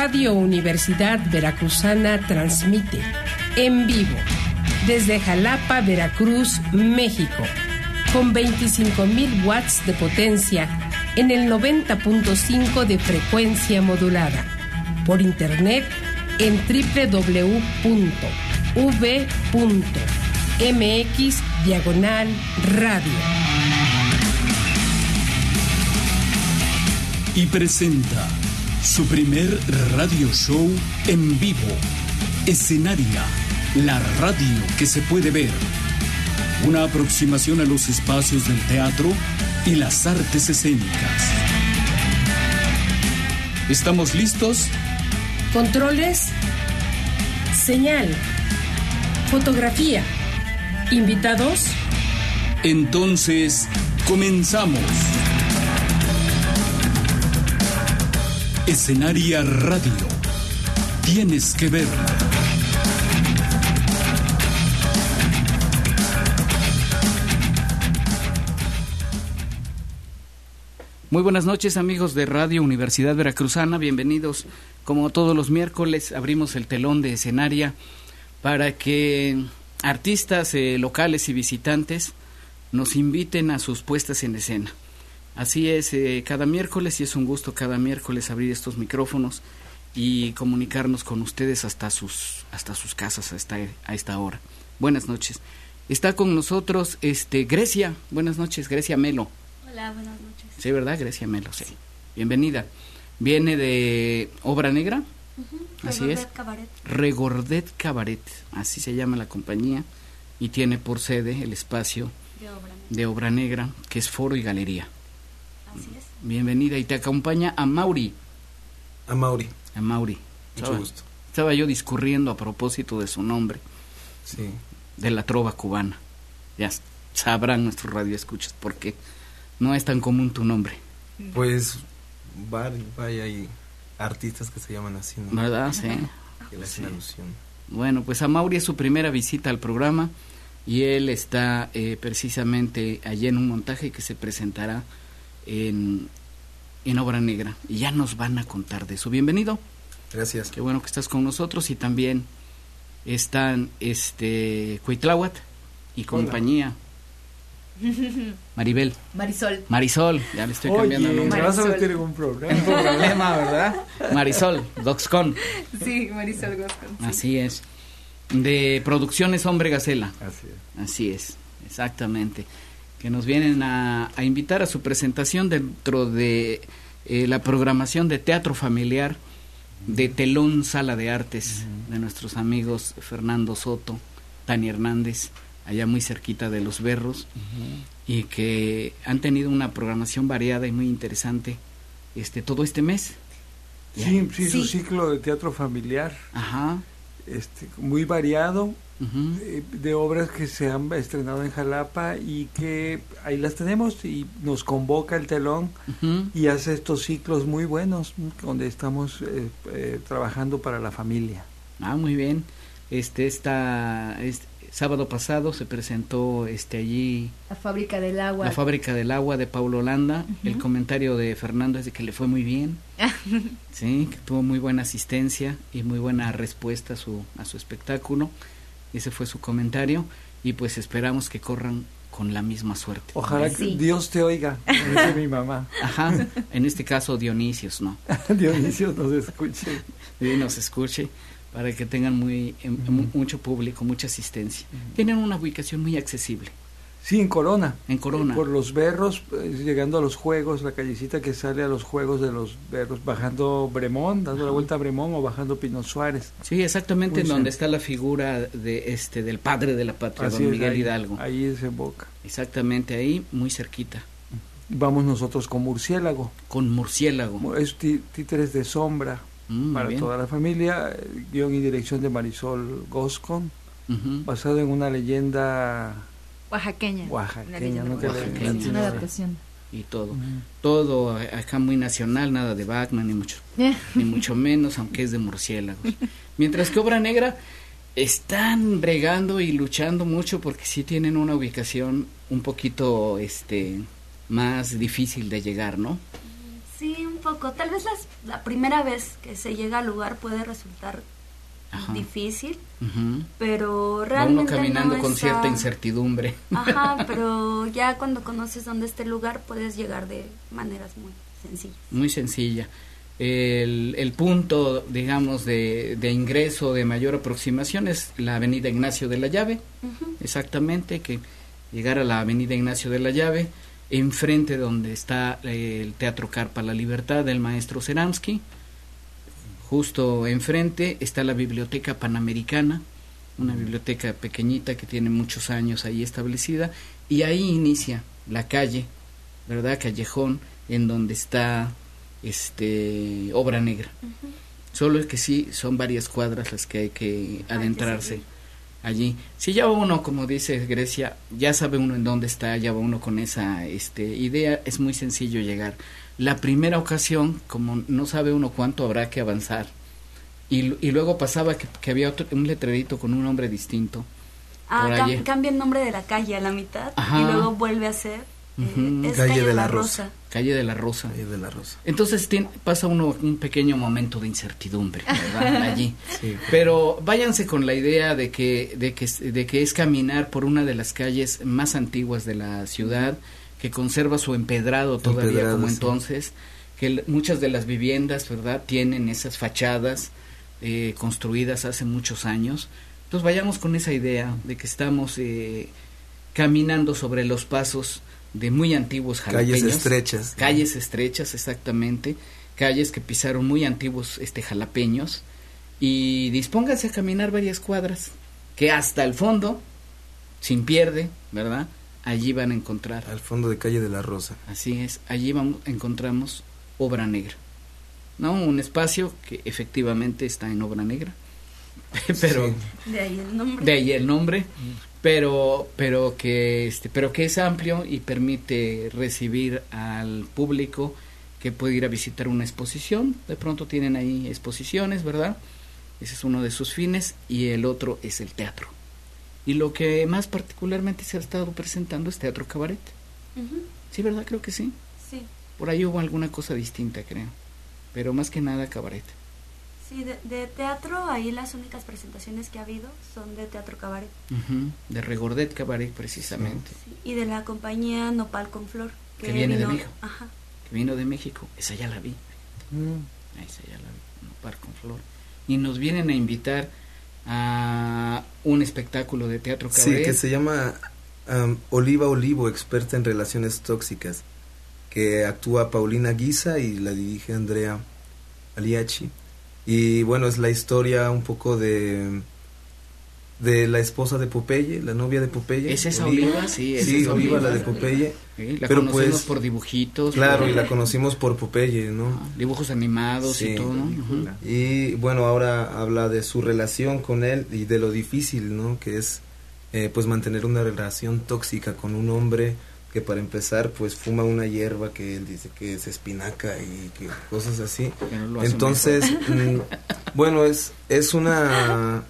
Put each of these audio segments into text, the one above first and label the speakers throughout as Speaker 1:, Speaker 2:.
Speaker 1: Radio Universidad Veracruzana transmite en vivo desde Jalapa, Veracruz, México, con 25,000 watts de potencia en el 90.5 de frecuencia modulada, por internet en www.v.mx/radio.
Speaker 2: Y presenta su primer radio show en vivo, Escenaria, la radio que se puede ver. Una aproximación a los espacios del teatro y las artes escénicas. ¿Estamos listos?
Speaker 1: Controles, señal, fotografía, invitados.
Speaker 2: Entonces, comenzamos. Escenaria Radio. Tienes que ver.
Speaker 3: Muy buenas noches, amigos de Radio Universidad Veracruzana, bienvenidos. Como todos los miércoles abrimos el telón de Escenaria para que artistas locales y visitantes nos inviten a sus puestas en escena. Así es, cada miércoles, y es un gusto cada miércoles abrir estos micrófonos y comunicarnos con ustedes hasta sus casas a esta hora. Buenas noches. Está con nosotros Grecia. Buenas noches, Grecia Melo.
Speaker 4: Hola, buenas noches.
Speaker 3: Sí, ¿verdad? Grecia Melo, sí. Bienvenida. Viene de Obra Negra.
Speaker 4: Uh-huh.
Speaker 3: Así
Speaker 4: Regordet
Speaker 3: es.
Speaker 4: Cabaret.
Speaker 3: Regordet Cabaret, así se llama la compañía, y tiene por sede el espacio de Obra Negra, que es foro y galería.
Speaker 4: Así es.
Speaker 3: Bienvenida, y te acompaña a Mauri.
Speaker 5: A Mauri.
Speaker 3: Mucho gusto. Estaba yo discurriendo a propósito de su nombre.
Speaker 5: Sí.
Speaker 3: De la trova cubana. Ya sabrán nuestros radioescuchas por qué no es tan común tu nombre.
Speaker 5: Pues vaya, hay artistas que se llaman así, ¿no?
Speaker 3: ¿Verdad? Sí.
Speaker 5: Que le hacen alusión.
Speaker 3: Bueno, pues a Mauri es su primera visita al programa y él está precisamente allí en un montaje que se presentará en Obra Negra, y ya nos van a contar de eso. Bienvenido.
Speaker 5: Gracias.
Speaker 3: Qué bueno que estás con nosotros, y también están Cuitláhuac y compañía. Maribel. Marisol, ya le estoy cambiando el nombre.
Speaker 6: ¿Me vas a meter en un problema?
Speaker 3: Un problema, ¿verdad? Marisol Doxcon.
Speaker 4: Sí, Marisol Doxcon. Sí.
Speaker 3: Así es. De Producciones Hombre Gacela.
Speaker 6: Así
Speaker 3: es, exactamente. Que nos vienen a invitar a su presentación dentro de la programación de teatro familiar de Telón Sala de Artes, de nuestros amigos Fernando Soto, Tania Hernández, allá muy cerquita de Los Berros, y que han tenido una programación variada y muy interesante todo este mes.
Speaker 6: Sí, su ciclo de teatro familiar.
Speaker 3: Ajá.
Speaker 6: Muy variado.
Speaker 3: Uh-huh.
Speaker 6: De obras que se han estrenado en Jalapa y que ahí las tenemos, y nos convoca el telón. Uh-huh. Y hace estos ciclos muy buenos donde estamos trabajando para la familia.
Speaker 3: Muy bien. Sábado pasado se presentó allí
Speaker 4: La Fábrica del Agua.
Speaker 3: La Fábrica del Agua de Paulo Holanda. Uh-huh. El comentario de Fernando es de que le fue muy bien. Sí, que tuvo muy buena asistencia y muy buena respuesta a su espectáculo. Ese fue su comentario, y pues esperamos que corran con la misma suerte.
Speaker 6: Ojalá que Dios te oiga, dice mi mamá.
Speaker 3: Ajá, en este caso Dionisios, ¿no?
Speaker 6: Dionisios nos escuche.
Speaker 3: Sí, nos escuche, para que tengan mucho público, mucha asistencia. Tienen una ubicación muy accesible.
Speaker 6: Sí, en Corona.
Speaker 3: En Corona.
Speaker 6: Por Los Berros, llegando a los Juegos, la callecita que sale a los Juegos de Los Berros, bajando Bremón, dando la vuelta a Bremón, o bajando Pino Suárez.
Speaker 3: Sí, exactamente, en donde está la figura de del padre de la patria,
Speaker 6: Así
Speaker 3: don Miguel
Speaker 6: ahí,
Speaker 3: Hidalgo.
Speaker 6: Ahí desemboca.
Speaker 3: Exactamente, ahí, muy cerquita.
Speaker 6: Vamos nosotros con Murciélago.
Speaker 3: Con Murciélago.
Speaker 6: Es Títeres de Sombra, para toda la familia, guión y dirección de Marisol Goscon, basado en una leyenda
Speaker 4: oaxaqueña,
Speaker 6: una
Speaker 4: adaptación.
Speaker 3: Y todo acá muy nacional, nada de Batman ni mucho menos, aunque es de murciélagos. Mientras que Obra Negra están bregando y luchando mucho, porque sí tienen una ubicación un poquito más difícil de llegar, ¿no?
Speaker 4: Sí, un
Speaker 7: poco. Tal vez la primera vez que se llega al lugar puede resultar
Speaker 3: Ajá.
Speaker 7: difícil,
Speaker 3: Ujú.
Speaker 7: pero
Speaker 3: Va
Speaker 7: realmente
Speaker 3: uno caminando
Speaker 7: no
Speaker 3: con
Speaker 7: está-
Speaker 3: cierta incertidumbre.
Speaker 7: Ajá, pero ya cuando conoces dónde está el lugar puedes llegar de maneras muy sencillas.
Speaker 3: Muy sencilla. El punto, digamos, de ingreso de mayor aproximación es la avenida Ignacio de la Llave,
Speaker 7: Ujú.
Speaker 3: exactamente, que llegar a la avenida Ignacio de la Llave, enfrente donde está el Teatro Carpa La Libertad del maestro Ceramsky, justo enfrente está la Biblioteca Panamericana, una biblioteca pequeñita que tiene muchos años ahí establecida, y ahí inicia la calle, ¿verdad? Callejón, en donde está Obra Negra.
Speaker 7: Ujú.
Speaker 3: Solo es que sí, son varias cuadras las que hay que adentrarse
Speaker 7: seguir.
Speaker 3: allí. Si ya va uno, como dice Grecia, ya sabe uno en dónde está, ya va uno con esa idea, es muy sencillo llegar. La primera ocasión, como no sabe uno cuánto habrá que avanzar, y luego pasaba que había un letrerito con un nombre distinto. Por allí.
Speaker 7: Cambia el nombre de la calle a la mitad.
Speaker 3: Ajá.
Speaker 7: Y luego vuelve a ser
Speaker 3: Ujú.
Speaker 7: es
Speaker 5: Calle de la Rosa.
Speaker 3: Calle de la Rosa.
Speaker 5: Ahí de la Rosa.
Speaker 3: Entonces pasa uno un pequeño momento de incertidumbre, ¿verdad? Allí.
Speaker 5: Sí.
Speaker 3: Pero váyanse con la idea de que es caminar por una de las calles más antiguas de la ciudad, que conserva su empedrado todavía
Speaker 5: Empedrado,
Speaker 3: como
Speaker 5: sí.
Speaker 3: entonces, que muchas de las viviendas, ¿verdad?, tienen esas fachadas construidas hace muchos años. Entonces vayamos con esa idea de que estamos caminando sobre los pasos de muy antiguos jalapeños.
Speaker 5: Calles estrechas.
Speaker 3: Calles estrechas, exactamente. Calles que pisaron muy antiguos jalapeños. Y dispónganse a caminar varias cuadras, que hasta el fondo, sin pierde, ¿verdad?, allí van a encontrar.
Speaker 5: Al fondo de Calle de la Rosa.
Speaker 3: Así es, allí encontramos Obra Negra, ¿no? Un espacio que efectivamente está en Obra Negra, pero
Speaker 5: Sí.
Speaker 7: De ahí el nombre.
Speaker 3: de ahí el nombre, pero que es amplio y permite recibir al público que puede ir a visitar una exposición. De pronto tienen ahí exposiciones, ¿verdad? Ese es uno de sus fines, y el otro es el teatro. Y lo que más particularmente se ha estado presentando es teatro cabaret.
Speaker 7: Ujú.
Speaker 3: Sí, ¿verdad? Creo que sí.
Speaker 7: Sí,
Speaker 3: Por ahí hubo alguna cosa distinta, creo. Pero más que nada cabaret.
Speaker 7: sí, de teatro ahí las únicas presentaciones que ha habido son de teatro cabaret.
Speaker 3: Ujú, de Regordet Cabaret, precisamente.
Speaker 7: Sí, y de la compañía Nopal con Flor.
Speaker 3: Que viene de México.
Speaker 7: Ajá.
Speaker 3: Que vino de México. Esa ya la vi. Esa ya la vi. No par con flor. Y nos vienen a invitar a un espectáculo de teatro cabaret.
Speaker 5: Sí, que se llama Oliva Olivo, experta en relaciones tóxicas, que actúa Paulina Guisa y la dirige Andrea Aliachi. Y bueno, es la historia un poco de la esposa de Popeye, la novia de Popeye.
Speaker 3: ¿Es esa Oliva? Sí, es
Speaker 5: sí,
Speaker 3: esa
Speaker 5: Oliva,
Speaker 3: Oliva.
Speaker 5: la de Popeye.
Speaker 3: Sí, la
Speaker 5: pero
Speaker 3: conocemos
Speaker 5: pues,
Speaker 3: por dibujitos.
Speaker 5: Claro,
Speaker 3: por-
Speaker 5: y la conocimos por Popeye, ¿no?
Speaker 3: dibujos animados
Speaker 5: Sí.
Speaker 3: y todo, ¿no? Ujú.
Speaker 5: Y bueno, ahora habla de su relación con él y de lo difícil, ¿no? Que es pues mantener una relación tóxica con un hombre que, para empezar, pues fuma una hierba que él dice que es espinaca y que cosas así.
Speaker 3: Pero lo hace
Speaker 5: Entonces, bueno, es una...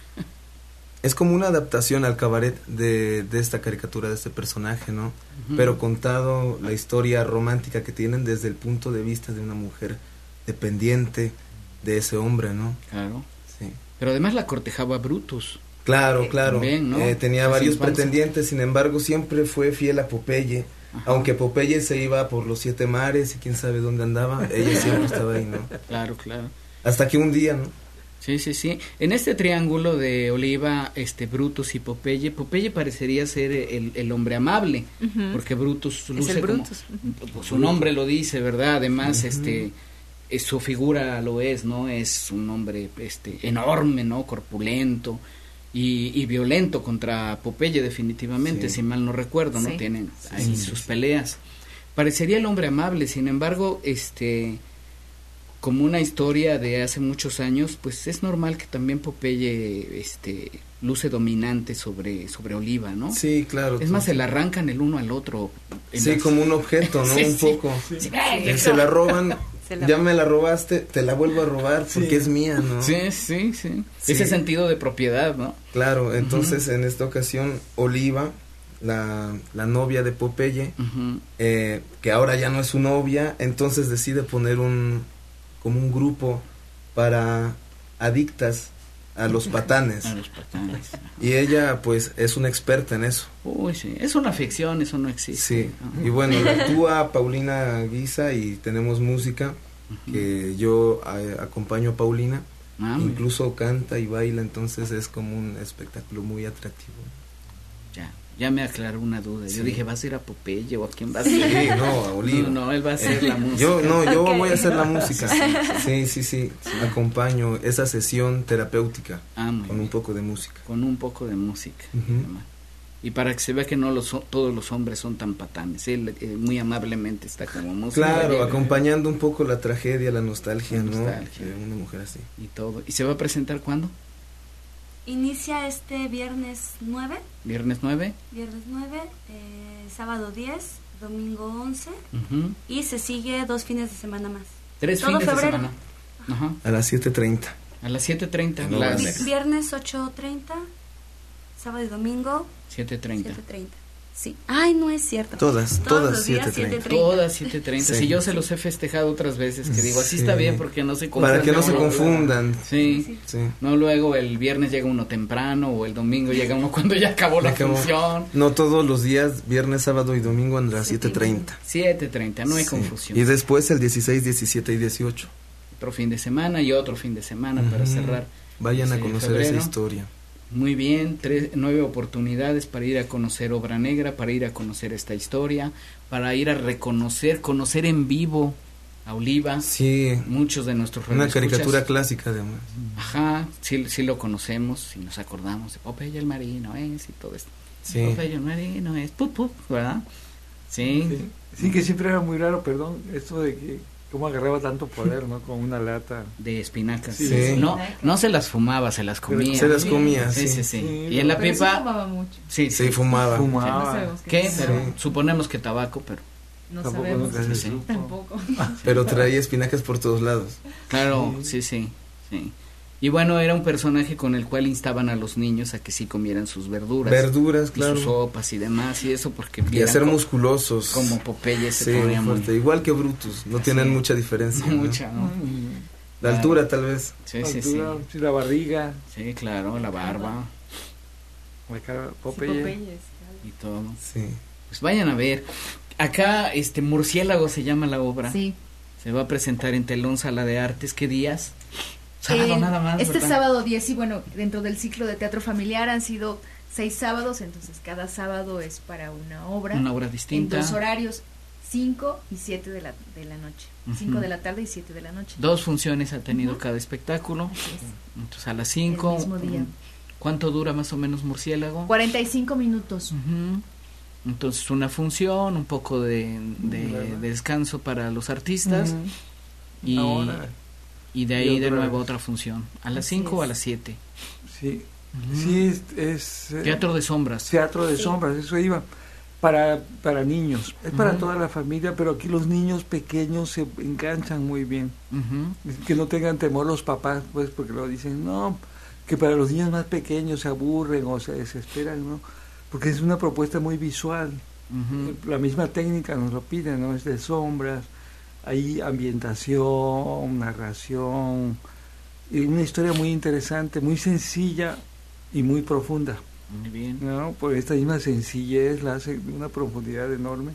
Speaker 5: Es como una adaptación al cabaret de esta caricatura, de este personaje, ¿no?
Speaker 3: Ujú.
Speaker 5: Pero contado la historia romántica que tienen desde el punto de vista de una mujer dependiente de ese hombre, ¿no?
Speaker 3: Claro.
Speaker 5: Sí.
Speaker 3: Pero además la cortejaba Brutus.
Speaker 5: Claro, claro.
Speaker 3: También, ¿no?
Speaker 5: Tenía
Speaker 3: Sus
Speaker 5: varios
Speaker 3: infancias.
Speaker 5: pretendientes, sin embargo, siempre fue fiel a Popeye.
Speaker 3: Ajá.
Speaker 5: Aunque Popeye se iba por los 7 mares y quién sabe dónde andaba, ella siempre estaba ahí, ¿no?
Speaker 3: Claro, claro.
Speaker 5: Hasta que un día, ¿no?
Speaker 3: Sí, sí, sí. En este triángulo de Oliva, Brutus y Popeye, Popeye parecería ser el hombre amable,
Speaker 4: Ujú.
Speaker 3: porque Brutus luce
Speaker 4: el
Speaker 3: como-
Speaker 4: Brutus.
Speaker 3: pues, su nombre lo dice, ¿verdad? Además, su figura lo es, ¿no? Es un hombre enorme, ¿no? Corpulento y violento contra Popeye, definitivamente,
Speaker 5: Sí.
Speaker 3: si mal no recuerdo, ¿no?
Speaker 4: Sí.
Speaker 3: Tienen ahí
Speaker 5: Sí,
Speaker 3: sus
Speaker 5: sí.
Speaker 3: peleas. Parecería el hombre amable, sin embargo, como una historia de hace muchos años, pues es normal que también Popeye luce dominante sobre Oliva, ¿no?
Speaker 5: Sí, claro.
Speaker 3: Es más, se la arrancan el uno al otro. en
Speaker 5: Sí,
Speaker 3: las-
Speaker 5: como un objeto, ¿no?
Speaker 3: Sí,
Speaker 5: Un
Speaker 3: sí.
Speaker 5: poco.
Speaker 3: Sí.
Speaker 5: Se la roban,
Speaker 4: Se la-
Speaker 5: ya me la robaste, te la vuelvo a robar porque es mía, ¿no?
Speaker 3: Sí, sí, sí.
Speaker 5: Sí.
Speaker 3: Ese sentido de propiedad, ¿no?
Speaker 5: Claro, entonces en esta ocasión Oliva la novia de Popeye, que ahora ya no es su novia, entonces decide poner como un grupo para adictas a los patanes.
Speaker 3: A los patanes.
Speaker 5: Y ella pues es una experta en eso.
Speaker 3: Uy, sí, es una ficción, eso no existe.
Speaker 5: Sí, y bueno, actúa Paulina Guisa y tenemos música que yo acompaño a Paulina, incluso canta y baila, entonces es como un espectáculo muy atractivo.
Speaker 3: Ya me aclaró una duda.
Speaker 5: Sí.
Speaker 3: Yo dije, ¿vas a ir a Popeye o a quién vas a ir?
Speaker 5: Sí, no, a Oliva.
Speaker 3: No, él va a hacer la música.
Speaker 5: Yo voy a hacer la música. Sí. Acompaño esa sesión terapéutica con un poco de música.
Speaker 3: Con un poco de música. Y para que se vea que no todos los hombres son tan patanes. Él muy amablemente está como música.
Speaker 5: Claro, acompañando un poco la tragedia, la nostalgia, ¿no? De una mujer así.
Speaker 3: Y todo. ¿Y se va a presentar cuándo?
Speaker 7: Inicia este viernes 9.
Speaker 3: ¿Viernes 9?
Speaker 7: Viernes 9, sábado 10, domingo 11 y se sigue 2 fines de semana más.
Speaker 3: 3
Speaker 7: todo
Speaker 3: fines
Speaker 7: febrero.
Speaker 3: de semana.
Speaker 5: A las 7:30.
Speaker 3: A las 7:30.
Speaker 5: No,
Speaker 7: Viernes 8:30, sábado y domingo
Speaker 3: 7:30.
Speaker 7: 7:30. Sí. Ay, no es cierto.
Speaker 5: Todas
Speaker 7: los días
Speaker 5: 7:30.
Speaker 3: Todas 7:30.
Speaker 5: Sí.
Speaker 3: Si yo se los he festejado otras veces, que digo, así está bien porque no se confundan.
Speaker 5: Para que no se confundan.
Speaker 3: Sí. No, luego el viernes llega uno temprano o el domingo llega uno cuando ya acabó la función.
Speaker 5: No, todos los días, viernes, sábado y domingo a las 7:30.
Speaker 3: 7:30, no hay confusión.
Speaker 5: Y después el 16, 17 y 18.
Speaker 3: Otro fin de semana y otro fin de semana para cerrar.
Speaker 5: Vayan a conocer
Speaker 3: febrero.
Speaker 5: esa historia.
Speaker 3: Muy bien, 9 oportunidades para ir a conocer Obra Negra, para ir a conocer esta historia, para ir a conocer en vivo a Oliva.
Speaker 5: Sí.
Speaker 3: Muchos de nuestros
Speaker 5: una caricatura clásica además.
Speaker 3: Ajá, sí lo conocemos, si nos acordamos de Popeye el Marino y todo esto.
Speaker 5: Sí.
Speaker 3: Popeye el Marino pup, ¿verdad? Sí.
Speaker 6: Sí, que siempre era muy raro, perdón, esto de que cómo agarraba tanto poder, ¿no? Con una lata
Speaker 3: de espinacas.
Speaker 5: Sí.
Speaker 3: No se las fumaba, se las comía.
Speaker 5: Se las comía,
Speaker 3: sí. Y en la
Speaker 4: pero
Speaker 3: pipa.
Speaker 4: sí fumaba mucho.
Speaker 3: Sí,
Speaker 5: fumaba.
Speaker 4: No sabemos
Speaker 3: ¿Qué?
Speaker 4: es.
Speaker 3: Pero suponemos que tabaco, pero.
Speaker 4: No
Speaker 6: Tampoco
Speaker 4: sabemos.
Speaker 6: nunca se
Speaker 3: Sí.
Speaker 6: supo.
Speaker 4: Tampoco.
Speaker 5: Pero traía espinacas por todos lados.
Speaker 3: Claro, sí. Y bueno, era un personaje con el cual instaban a los niños a que sí comieran sus verduras.
Speaker 5: Verduras,
Speaker 3: y
Speaker 5: claro.
Speaker 3: sus sopas y demás, y eso porque
Speaker 5: Y a ser musculosos.
Speaker 3: Como Popeye se
Speaker 5: sí,
Speaker 3: ponía muy
Speaker 5: fuerte. Igual que Brutus, no tienen mucha diferencia.
Speaker 3: No mucha, ¿no?
Speaker 5: La altura tal vez.
Speaker 3: Sí.
Speaker 6: Sí, la barriga,
Speaker 3: Sí, claro, la barba
Speaker 6: la cara,
Speaker 4: Sí,
Speaker 6: Popeye.
Speaker 4: Popeyes,
Speaker 3: y todo.
Speaker 5: Sí.
Speaker 3: Pues vayan a ver. Acá, Murciélago se llama la obra.
Speaker 4: Sí.
Speaker 3: Se va a presentar en Telón Sala de Artes. ¿Qué días? Sábado nada más.
Speaker 4: Este
Speaker 3: ¿verdad?
Speaker 4: sábado 10, y bueno, dentro del ciclo de teatro familiar han sido 6 sábados, entonces cada sábado es para una obra.
Speaker 3: Una obra distinta.
Speaker 4: En 2 horarios, 5 y 7 de la noche. 5 de la tarde y 7 de la noche.
Speaker 3: 2 funciones ha tenido cada espectáculo.
Speaker 4: Así es.
Speaker 3: Entonces a las 5.
Speaker 4: El mismo día.
Speaker 3: ¿Cuánto dura más o menos Murciélago?
Speaker 4: 45 minutos.
Speaker 3: Entonces una función, un poco de descanso para los artistas y,
Speaker 6: Ahora.
Speaker 3: y de ahí
Speaker 6: Y
Speaker 3: de
Speaker 6: otra
Speaker 3: nuevo
Speaker 6: vez.
Speaker 3: otra función. ¿A las
Speaker 4: Así
Speaker 3: 5 o a
Speaker 4: es.
Speaker 3: las 7?
Speaker 6: Sí, sí es
Speaker 3: Teatro de sombras.
Speaker 6: teatro de sombras, eso iba. Para niños, es para toda la familia, pero aquí los niños pequeños se enganchan muy bien. Que no tengan temor los papás, pues, porque lo dicen, no, que para los niños más pequeños se aburren o se desesperan, ¿no? Porque es una propuesta muy visual. La misma técnica nos lo pide, ¿no? Es de sombras, hay ambientación, narración, y una historia muy interesante, muy sencilla y muy profunda.
Speaker 3: Muy bien.
Speaker 6: ¿No? Por esta misma sencillez la hace de una profundidad enorme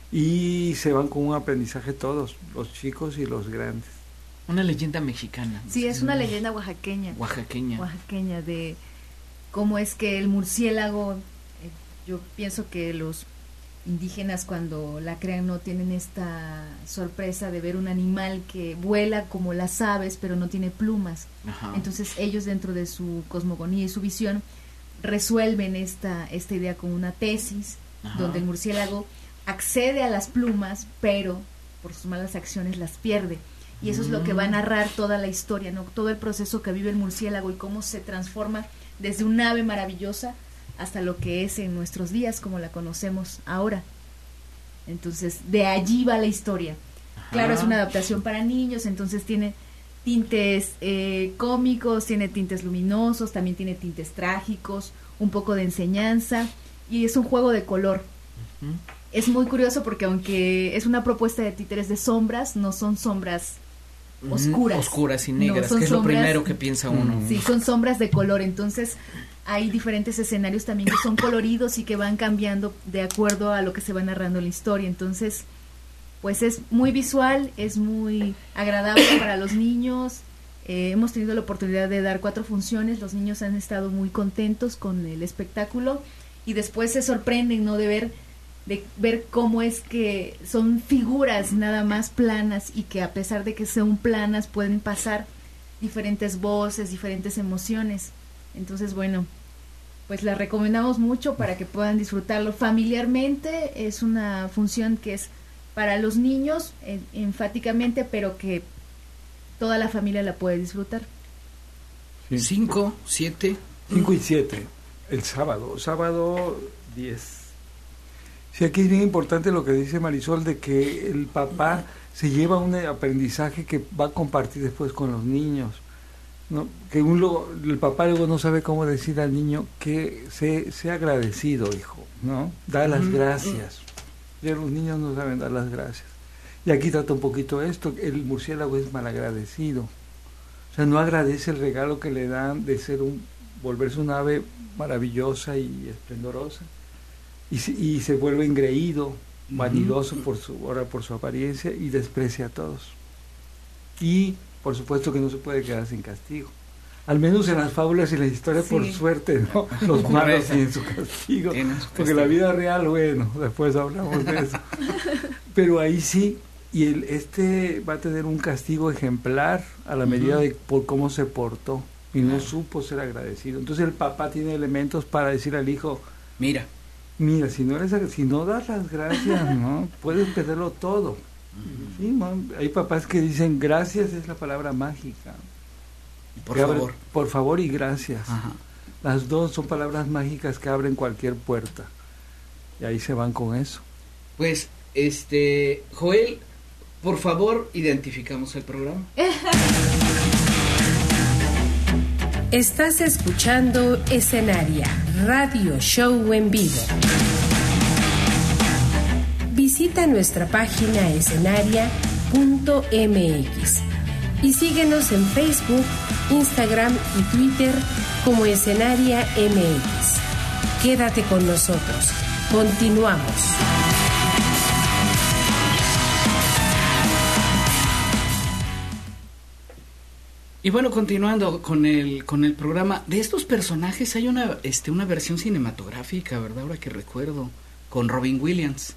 Speaker 6: y se van con un aprendizaje todos, los chicos y los grandes.
Speaker 3: Una leyenda mexicana.
Speaker 4: Sí, es una leyenda oaxaqueña.
Speaker 3: Oaxaqueña.
Speaker 4: De cómo es que el murciélago, yo pienso que los indígenas cuando la crean no tienen esta sorpresa de ver un animal que vuela como las aves pero no tiene plumas.
Speaker 3: Ajá.
Speaker 4: Entonces ellos dentro de su cosmogonía y su visión resuelven esta idea con una tesis. Ajá. Donde el murciélago accede a las plumas pero por sus malas acciones las pierde. Y eso es lo que va a narrar toda la historia, ¿no? Todo el proceso que vive el murciélago y cómo se transforma desde un ave maravillosa hasta lo que es en nuestros días, como la conocemos ahora. Entonces, de allí va la historia. Ajá. Claro, es una adaptación para niños, entonces tiene tintes cómicos, tiene tintes luminosos, también tiene tintes trágicos, un poco de enseñanza, y es un juego de color. Es muy curioso porque aunque es una propuesta de títeres de sombras, no son sombras oscuras.
Speaker 3: Oscuras y negras,
Speaker 4: no,
Speaker 3: que es lo
Speaker 4: sombras,
Speaker 3: primero que piensa uno.
Speaker 4: Sí, son sombras de color, entonces hay diferentes escenarios también que son coloridos y que van cambiando de acuerdo a lo que se va narrando en la historia, entonces pues es muy visual, es muy agradable para los niños. Hemos tenido la oportunidad de dar 4 funciones, los niños han estado muy contentos con el espectáculo y después se sorprenden, ¿no?, de ver cómo es que son figuras nada más planas y que a pesar de que sean planas pueden pasar diferentes voces, diferentes emociones. Entonces, bueno, pues la recomendamos mucho para que puedan disfrutarlo familiarmente. Es una función que es para los niños, enfáticamente, pero que toda la familia la puede disfrutar.
Speaker 3: 5, 7.
Speaker 6: 5 y 7, el sábado 10. Sí, aquí es bien importante lo que dice Marisol, de que el papá se lleva un aprendizaje que va a compartir después con los niños, ¿no? Que el papá luego no sabe cómo decir al niño que sea agradecido, hijo, ¿no? Da las gracias. Ya los niños no saben dar las gracias. Y aquí trata un poquito esto, el murciélago es malagradecido. O sea, no agradece el regalo que le dan de volverse un ave maravillosa y esplendorosa. Y se vuelve engreído, vanidoso por su apariencia y desprecia a todos. Y por supuesto que no se puede quedar sin castigo. Al menos en las fábulas y las historias, por suerte, ¿no? Los malos tienen su castigo. Porque la vida real, bueno, después hablamos de eso. Pero ahí sí, y este va a tener un castigo ejemplar a la medida de por cómo se portó y no supo ser agradecido. Entonces el papá tiene elementos para decir al hijo, mira, si no das las gracias, ¿no? Puedes perderlo todo. Sí, hay papás que dicen gracias es la palabra mágica. Por favor y gracias. Ajá. Las dos son palabras mágicas que abren cualquier puerta. Y ahí se van con eso.
Speaker 3: Pues, Joel, por favor, identificamos el programa.
Speaker 1: Estás escuchando Escenaria, radio show en vivo. Visita nuestra página escenaria.mx y síguenos en Facebook, Instagram y Twitter como Escenaria MX. Quédate con nosotros. Continuamos.
Speaker 3: Y bueno, continuando con el programa, de estos personajes hay una versión cinematográfica, ¿verdad? Ahora que recuerdo, con Robin Williams.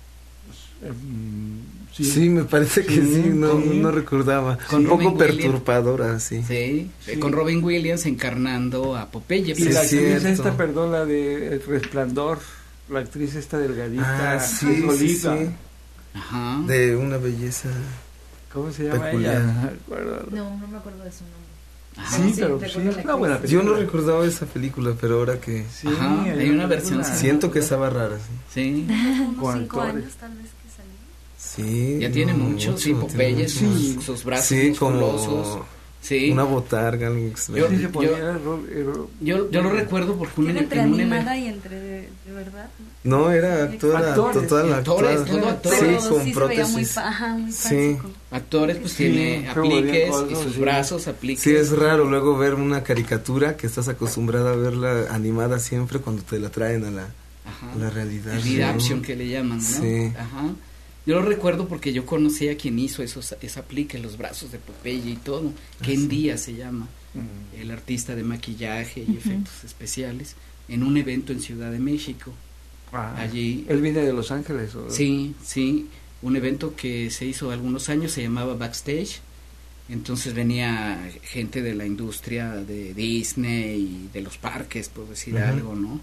Speaker 5: Sí, me parece que sí, no recordaba. Un poco perturbadora, sí.
Speaker 3: Sí, con Robin Williams encarnando a Popeye.
Speaker 6: Y la actriz esta, la de El Resplandor, la actriz esta delgadita,
Speaker 5: sí.
Speaker 3: Ajá.
Speaker 5: De una belleza.
Speaker 6: ¿Cómo se llama
Speaker 5: peculiar.
Speaker 6: ella?
Speaker 4: No me acuerdo de su nombre.
Speaker 6: Sí, pero sí, una buena película.
Speaker 5: Yo no recordaba esa película, pero ahora que...
Speaker 3: Sí, hay una versión.
Speaker 5: Siento que estaba rara,
Speaker 3: sí.
Speaker 7: Como 5 años tal vez que salió.
Speaker 5: Sí.
Speaker 3: Ya tiene mucho, sí, Popeye, sus brazos musculosos. Sí.
Speaker 5: Una botarga, algo extraño.
Speaker 3: Yo lo recuerdo porque
Speaker 7: entre animada y entre de verdad.
Speaker 5: No, era toda la
Speaker 3: actores.
Speaker 5: Sí, con prótesis.
Speaker 7: Muy
Speaker 5: sí.
Speaker 3: Actores, pues tiene apliques y sus brazos apliques.
Speaker 5: Sí, es raro luego ver una caricatura que estás acostumbrada a verla animada siempre cuando te la traen a la realidad.
Speaker 3: El live action que le llaman, ¿no?
Speaker 5: Sí.
Speaker 3: Ajá. Yo lo recuerdo porque yo conocí a quien hizo esa aplique, los brazos de Popeye y todo. Ken Díaz se llama, el artista de maquillaje y efectos especiales, en un evento en Ciudad de México. Allí.
Speaker 6: ¿Él viene de Los Ángeles? ¿O?
Speaker 3: Sí, un evento que se hizo algunos años, se llamaba Backstage. Entonces venía gente de la industria de Disney y de los parques, por decir algo, ¿no?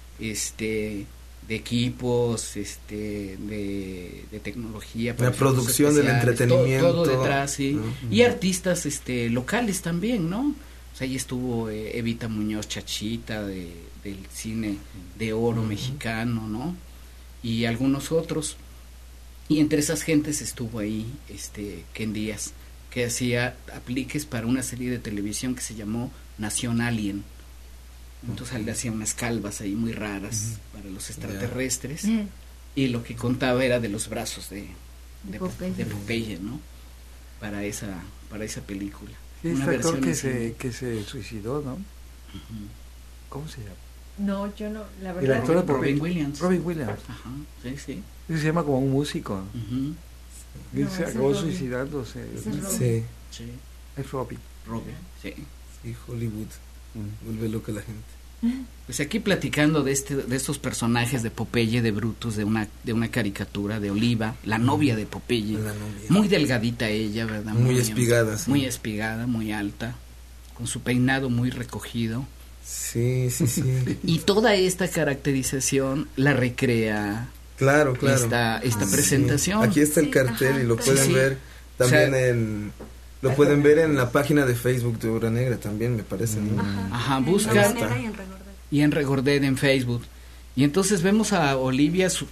Speaker 3: De equipos, de tecnología,
Speaker 5: la producción del entretenimiento,
Speaker 3: todo detrás, sí. Y artistas locales también, ¿no? O sea, ahí estuvo Evita Muñoz Chachita del cine de oro mexicano, ¿no? Y algunos otros. Y entre esas gentes estuvo ahí Ken Díaz, que hacía apliques para una serie de televisión que se llamó Nación Alien. Entonces le hacía unas calvas ahí muy raras para los extraterrestres, y lo que contaba era de los brazos de Popeye, ¿no? Para esa película.
Speaker 6: Sí,
Speaker 3: Una
Speaker 6: este actor
Speaker 3: versión
Speaker 6: que se suicidó, ¿no? ¿Cómo se llama?
Speaker 4: No, yo no, la
Speaker 6: El
Speaker 4: verdad.
Speaker 6: actor de Popeye.
Speaker 3: Robin Williams.
Speaker 6: Robin Williams.
Speaker 3: Ajá, sí.
Speaker 6: Se llama como un músico.
Speaker 3: Ujú.
Speaker 6: Y
Speaker 4: No,
Speaker 6: se
Speaker 4: ese
Speaker 6: acabó
Speaker 4: es Robin.
Speaker 6: suicidándose.
Speaker 4: Ese es Robin.
Speaker 5: Sí,
Speaker 3: Sí,
Speaker 6: Es Robin.
Speaker 3: Robin, sí.
Speaker 5: sí, Hollywood. Vuelve loca la gente.
Speaker 3: Pues aquí platicando de estos personajes de Popeye, de Brutus, de una caricatura de Oliva, la novia de Popeye,
Speaker 5: La novia.
Speaker 3: muy delgadita ella, ¿verdad?
Speaker 5: Muy espigada, sí.
Speaker 3: Muy espigada, muy alta, con su peinado muy recogido.
Speaker 5: Sí.
Speaker 3: Y toda esta caracterización la recrea
Speaker 5: Claro.
Speaker 3: esta presentación.
Speaker 5: Aquí está el cartel,
Speaker 7: ajá,
Speaker 5: y lo
Speaker 7: sí.
Speaker 5: pueden
Speaker 3: Sí.
Speaker 5: ver también
Speaker 3: O sea,
Speaker 5: lo pueden ver en la página de Facebook de Obra Negra también, me parece, ¿no?
Speaker 3: Ajá,
Speaker 7: En
Speaker 3: busca
Speaker 7: Obra Negra y en Regordeta.
Speaker 3: y en Regordeta en Facebook. Y entonces vemos a Olivia, su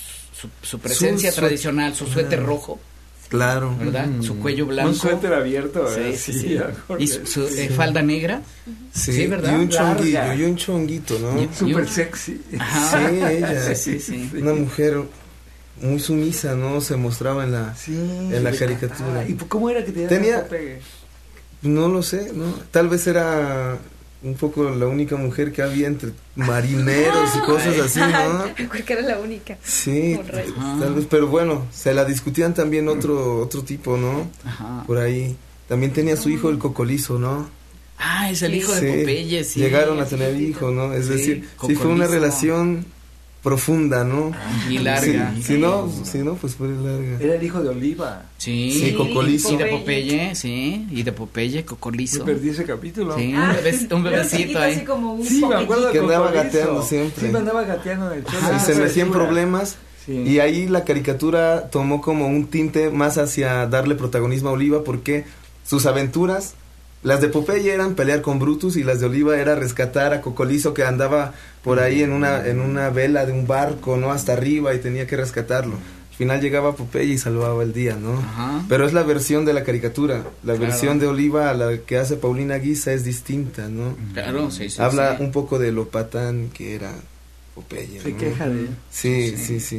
Speaker 3: presencia
Speaker 5: Su
Speaker 3: tradicional, su suéter rojo,
Speaker 5: Claro.
Speaker 3: ¿verdad? Su cuello blanco.
Speaker 6: Un suéter abierto, ¿verdad?
Speaker 3: Sí. Y su falda negra.
Speaker 5: Sí,
Speaker 3: Sí, ¿verdad?
Speaker 5: Y un chonguito, ¿no?
Speaker 6: Súper sexy.
Speaker 3: Ajá.
Speaker 5: Sí, ella.
Speaker 3: Sí.
Speaker 5: Una mujer muy sumisa, ¿no? Se mostraba en la
Speaker 6: Sí,
Speaker 5: caricatura.
Speaker 6: ¿Y cómo era que
Speaker 5: Tenía-
Speaker 6: Popeye?
Speaker 5: No lo sé, ¿no? Tal vez era un poco la única mujer que había entre marineros y cosas así, ¿no?
Speaker 4: Porque era la única.
Speaker 5: Sí,
Speaker 4: Con rayos.
Speaker 5: tal vez, pero bueno, se la discutían también otro tipo, ¿no?
Speaker 3: Ajá.
Speaker 5: Por ahí. También tenía su hijo el Cocolizo, ¿no?
Speaker 3: Ah, es el
Speaker 4: Sí.
Speaker 3: hijo de
Speaker 5: Sí,
Speaker 3: Popeye, sí.
Speaker 5: Llegaron a tener hijo, ¿no? Es
Speaker 3: Sí,
Speaker 5: decir, sí fue una
Speaker 3: Cocolizo.
Speaker 5: relación profunda, ¿no?
Speaker 3: Y larga.
Speaker 5: Sí, si no, pues fue larga.
Speaker 6: Era el hijo de Oliva.
Speaker 3: Sí,
Speaker 5: Sí, Cocolizo.
Speaker 3: Y de Popeye, sí. Y de Popeye, Cocolizo.
Speaker 6: Me perdí ese capítulo.
Speaker 3: Sí,
Speaker 4: Ah,
Speaker 3: un
Speaker 4: Era
Speaker 3: bebecito
Speaker 4: chiquito,
Speaker 3: ahí.
Speaker 4: así como un
Speaker 6: Sí, me acuerdo de
Speaker 5: Que andaba
Speaker 6: Cocolizo.
Speaker 5: gateando siempre.
Speaker 6: Sí, me andaba gateando en el show.
Speaker 5: Y se metía en problemas.
Speaker 6: Sí.
Speaker 5: Y ahí la caricatura tomó como un tinte más hacia darle protagonismo a Oliva, porque sus aventuras, las de Popeye eran pelear con Brutus, y las de Oliva era rescatar a Cocolizo, que andaba por ahí en una vela de un barco, ¿no? Hasta arriba, y tenía que rescatarlo. Al final llegaba Popeye y salvaba el día, ¿no?
Speaker 3: Ajá.
Speaker 5: Pero es la versión de la caricatura. La
Speaker 3: Claro.
Speaker 5: versión de Oliva a la que hace Paulina Guisa es distinta, ¿no?
Speaker 3: Claro, sí.
Speaker 5: Habla
Speaker 3: sí.
Speaker 5: un poco de lo patán que era Popeye,
Speaker 6: Se
Speaker 5: ¿no?
Speaker 6: queja de él.
Speaker 5: Sí.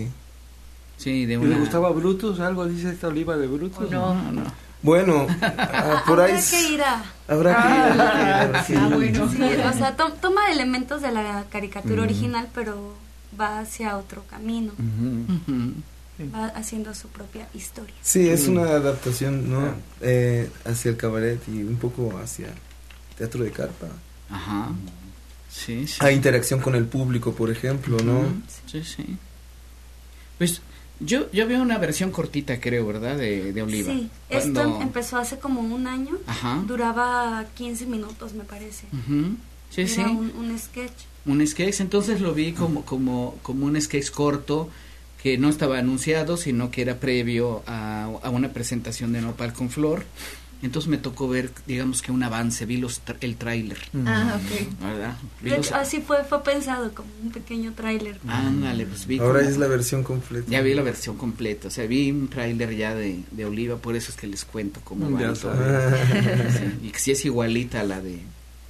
Speaker 3: Sí, de
Speaker 6: ¿Y
Speaker 3: una...
Speaker 6: le gustaba Brutus? ¿Algo dice esta Oliva de Brutus?
Speaker 3: No.
Speaker 5: Bueno, por ahí
Speaker 7: Habrá que ir a...
Speaker 5: habrá que ir. Sí.
Speaker 4: bueno.
Speaker 7: Sí, o sea, toma elementos de la caricatura original, pero va hacia otro camino.
Speaker 6: Ujú.
Speaker 3: Ujú.
Speaker 7: Va haciendo su propia historia.
Speaker 5: Sí, es una adaptación, ¿no? Hacia el cabaret y un poco hacia teatro de carpa.
Speaker 3: Ajá. Sí.
Speaker 5: Hay interacción con el público, por ejemplo, ¿no?
Speaker 3: Ujú. Sí. Pues yo veo una versión cortita, creo, ¿verdad? De Oliva.
Speaker 7: Sí,
Speaker 3: Cuando-
Speaker 7: esto empezó hace como un año.
Speaker 3: Ajá.
Speaker 7: Duraba 15 minutos, me parece.
Speaker 3: Ujú. Sí,
Speaker 7: Era
Speaker 3: sí.
Speaker 7: un sketch.
Speaker 3: Un sketch, entonces lo vi como un sketch corto que no estaba anunciado, sino que era previo a una presentación de Nopal con Flor. Entonces me tocó ver, digamos que un avance, vi el tráiler,
Speaker 4: Ah, ok.
Speaker 3: ¿verdad? Vi
Speaker 7: De
Speaker 3: los-
Speaker 7: hecho, así fue pensado como un pequeño tráiler.
Speaker 3: Ándale, pues vi
Speaker 5: Ahora
Speaker 3: como-
Speaker 5: es la versión completa.
Speaker 3: ya vi la versión completa, o sea, vi un tráiler ya de Oliva, por eso es que les cuento cómo va.
Speaker 6: Ya
Speaker 3: y todo.
Speaker 6: sabes.
Speaker 3: Sí, y que sí es igualita a la de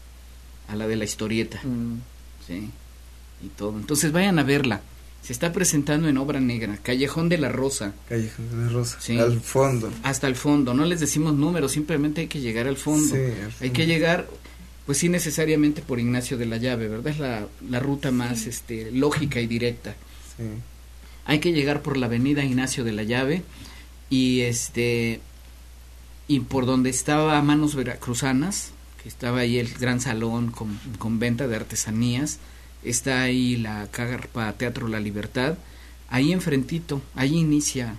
Speaker 3: la historieta,
Speaker 6: Mm.
Speaker 3: sí, y todo. Entonces vayan a verla. Se está presentando en Obra Negra, Callejón de la Rosa,
Speaker 5: Callejón de la Rosa.
Speaker 3: Sí.
Speaker 5: Al fondo.
Speaker 3: hasta el fondo. No les decimos números, simplemente hay que llegar al fondo.
Speaker 5: Sí, al
Speaker 3: Hay
Speaker 5: fondo.
Speaker 3: que llegar, pues sí, necesariamente por Ignacio de la Llave, ¿verdad? Es la ruta más lógica y directa.
Speaker 5: Sí.
Speaker 3: Hay que llegar por la avenida Ignacio de la Llave y y por donde estaba Manos Veracruzanas, que estaba ahí el gran salón con venta de artesanías, está ahí la carpa Teatro La Libertad, ahí enfrentito, ahí inicia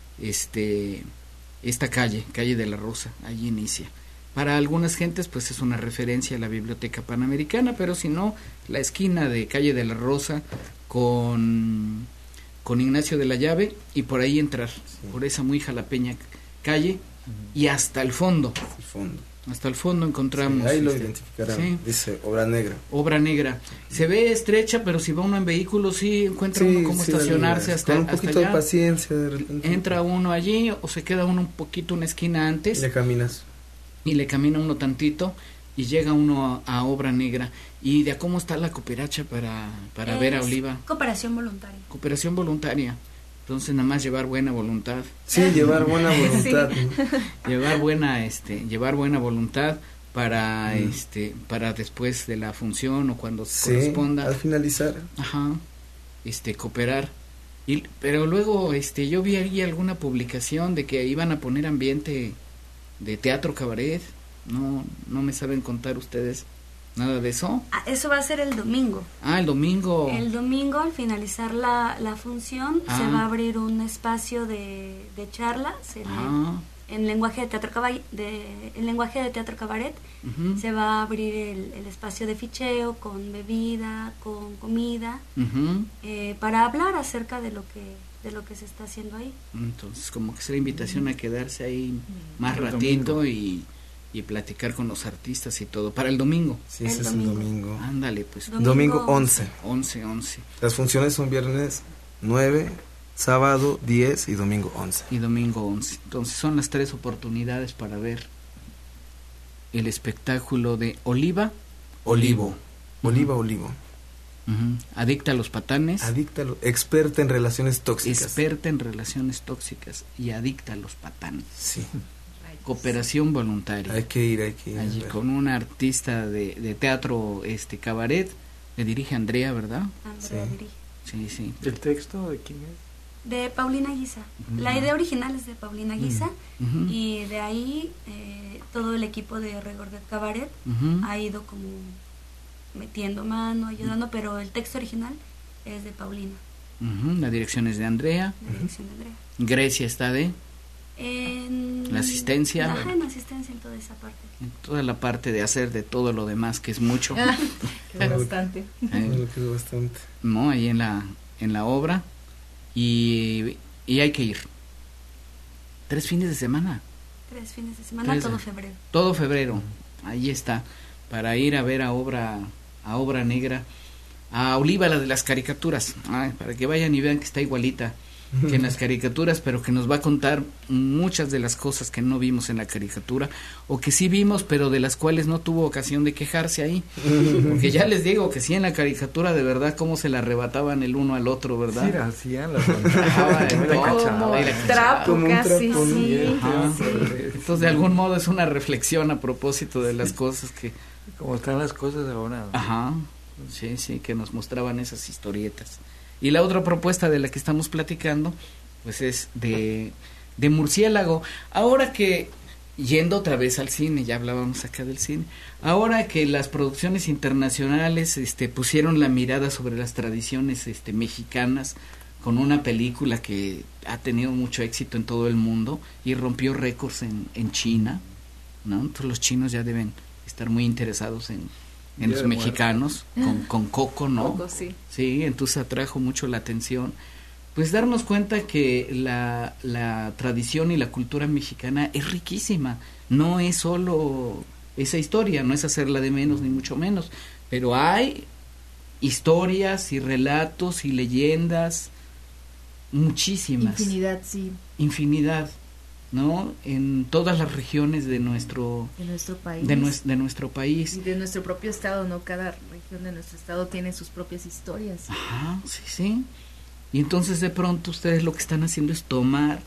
Speaker 3: esta calle de la Rosa, ahí inicia. Para algunas gentes pues es una referencia a la Biblioteca Panamericana, pero si no, la esquina de calle de la Rosa con Ignacio de la Llave y por ahí entrar, por esa muy jalapeña calle y hasta el fondo.
Speaker 5: Al fondo.
Speaker 3: Hasta el fondo encontramos.
Speaker 5: Sí, ahí lo identificarán.
Speaker 3: sí.
Speaker 5: Dice Obra Negra.
Speaker 3: Obra Negra. Se ve estrecha, pero si va uno en vehículo, sí encuentra uno cómo
Speaker 5: sí,
Speaker 3: estacionarse
Speaker 5: la
Speaker 3: hasta,
Speaker 5: con un
Speaker 3: hasta
Speaker 5: poquito
Speaker 3: allá.
Speaker 5: de paciencia, de repente.
Speaker 3: Entra uno allí o se queda uno un poquito una esquina
Speaker 5: Y
Speaker 3: antes
Speaker 5: le caminas.
Speaker 3: y le camina uno tantito y llega uno a Obra Negra. ¿Y de cómo está la cooperacha para ver a Oliva?
Speaker 7: Cooperación voluntaria.
Speaker 3: Cooperación voluntaria. Entonces nada más llevar buena voluntad.
Speaker 5: Sí, llevar buena voluntad.
Speaker 3: Sí. Llevar buena voluntad para para después de la función o cuando corresponda.
Speaker 5: Al finalizar.
Speaker 3: Ajá. Cooperar. Pero luego yo vi ahí alguna publicación de que iban a poner ambiente de teatro cabaret. No me saben contar ustedes nada de eso.
Speaker 7: Eso va a ser el domingo.
Speaker 3: El domingo.
Speaker 7: El domingo, al finalizar la función, se va a abrir un espacio de charla en lenguaje de teatro cabaret. Uh-huh. Se va a abrir el espacio de ficheo con bebida, con comida, uh-huh. Para hablar acerca de lo que se está haciendo ahí.
Speaker 3: Entonces, como que será invitación a quedarse ahí más ratito y platicar con los artistas y todo. Para el domingo.
Speaker 5: Sí, ese es el domingo.
Speaker 3: Ándale, pues.
Speaker 5: Domingo 11.
Speaker 3: 11.
Speaker 5: Las funciones son viernes 9, sábado 10 y domingo 11.
Speaker 3: Entonces son las 3 oportunidades para ver el espectáculo de Oliva.
Speaker 5: Olivo.
Speaker 3: Uh-huh. Adicta a los patanes.
Speaker 5: Experta en relaciones tóxicas.
Speaker 3: Y adicta a los patanes.
Speaker 5: Sí.
Speaker 3: Cooperación voluntaria.
Speaker 5: Hay que ir.
Speaker 3: Allí con una artista de teatro cabaret, le dirige Andrea, ¿verdad?
Speaker 7: Andrea dirige.
Speaker 3: Sí.
Speaker 6: ¿El texto de quién es?
Speaker 7: De Paulina Guisa. Uh-huh. La idea original es de Paulina Guisa, uh-huh. Y de ahí todo el equipo de Regordet Cabaret uh-huh. ha ido como metiendo mano, ayudando, pero el texto original es de Paulina.
Speaker 3: Uh-huh. La dirección es de Andrea. Grecia está de... la asistencia.
Speaker 7: En asistencia, en toda esa parte.
Speaker 3: En toda la parte de hacer de todo lo demás, que es mucho.
Speaker 4: Bastante.
Speaker 3: No, ahí en la obra. Y hay que ir. 3 fines de semana.
Speaker 7: 3 fines de semana, todo febrero.
Speaker 3: Todo febrero, ahí está. Para ir a ver a Obra Negra. A Oliva, la de las caricaturas. Para que vayan y vean que está igualita que en las caricaturas, pero que nos va a contar muchas de las cosas que no vimos en la caricatura, o que sí vimos, pero de las cuales no tuvo ocasión de quejarse ahí, porque ya les digo que sí, en la caricatura de verdad cómo se la arrebataban el uno al otro, ¿verdad?
Speaker 6: Sí, hacían la
Speaker 4: trapo casi, sí.
Speaker 3: Entonces de algún modo es una reflexión a propósito de las cosas que...
Speaker 6: Como están las cosas ahora.
Speaker 3: Ajá, sí, que nos mostraban esas historietas. Y la otra propuesta de la que estamos platicando, pues es de Murciélago. Ahora que, yendo otra vez al cine, ya hablábamos acá del cine, ahora que las producciones internacionales pusieron la mirada sobre las tradiciones mexicanas, con una película que ha tenido mucho éxito en todo el mundo y rompió récords en China, ¿no? Entonces los chinos ya deben estar muy interesados en los mexicanos, con Coco, ¿no?
Speaker 4: Coco, sí.
Speaker 3: Sí, entonces atrajo mucho la atención. Pues darnos cuenta que la tradición y la cultura mexicana es riquísima. No es solo esa historia, no es hacerla de menos ni mucho menos, pero hay historias y relatos y leyendas muchísimas. Infinidad, ¿no? En todas las regiones de nuestro
Speaker 4: país.
Speaker 3: De nuestro país.
Speaker 4: Y de nuestro propio estado, ¿no? Cada región de nuestro estado tiene sus propias historias.
Speaker 3: Ajá, sí. Y entonces de pronto ustedes lo que están haciendo es tomar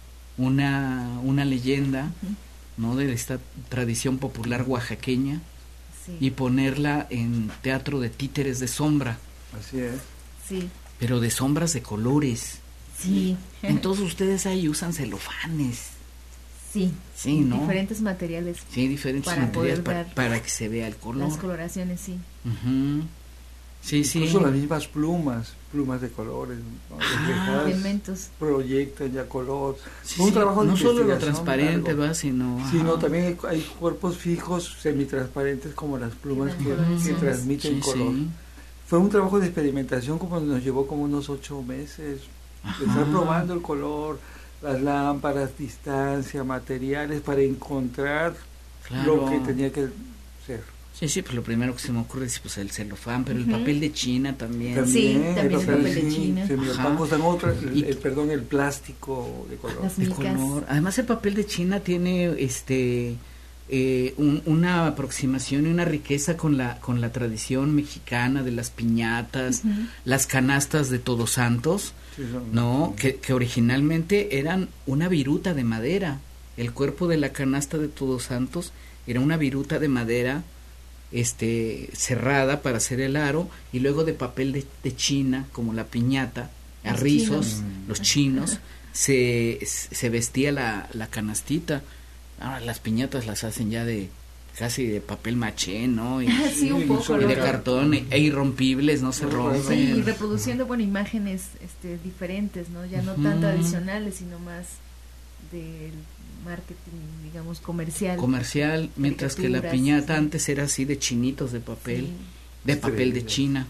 Speaker 3: una leyenda, uh-huh. ¿no? De esta tradición popular oaxaqueña, sí. Y ponerla en teatro de títeres de sombra.
Speaker 6: Así es.
Speaker 4: Sí.
Speaker 3: Pero de sombras de colores.
Speaker 4: Sí.
Speaker 3: Entonces ustedes ahí usan celofanes.
Speaker 4: Sí,
Speaker 3: ¿no?
Speaker 4: Diferentes materiales.
Speaker 3: Sí, diferentes materiales para que se vea el color.
Speaker 4: Las coloraciones, sí.
Speaker 3: Uh-huh. Sí.
Speaker 6: Incluso las mismas plumas de colores, ¿no?
Speaker 4: Elementos.
Speaker 6: Proyectan ya color.
Speaker 3: Sí,
Speaker 6: un trabajo de
Speaker 3: no solo lo transparente, va, sino
Speaker 6: también hay cuerpos fijos semitransparentes como las plumas que transmiten color. Sí. Fue un trabajo de experimentación como nos llevó como unos 8 meses. De estar probando el color, las lámparas, distancia, materiales para encontrar lo que tenía que ser.
Speaker 3: Sí, pues lo primero que se me ocurre es pues el celofán, pero el papel de China también.
Speaker 4: Sí, también el papel de China.
Speaker 6: El plástico de color.
Speaker 4: Las micas.
Speaker 3: Además el papel de China tiene una aproximación y una riqueza con la tradición mexicana de las piñatas, las canastas de Todos Santos, ¿no? Que originalmente eran una viruta de madera. El cuerpo de la canasta de Todos Santos era una viruta de madera cerrada para hacer el aro, y luego de papel de China, como la piñata, a rizos, los chinos, se vestía la canastita. Ahora las piñatas las hacen ya casi de papel maché, ¿no?
Speaker 4: Sí, un poco,
Speaker 3: y de cartón, e irrompibles, no se rompen.
Speaker 4: Sí, y reproduciendo, imágenes diferentes, ¿no? Ya no tan tradicionales, sino más del marketing, digamos, comercial,
Speaker 3: mientras que la piñata antes era así de chinitos de papel, de papel de China.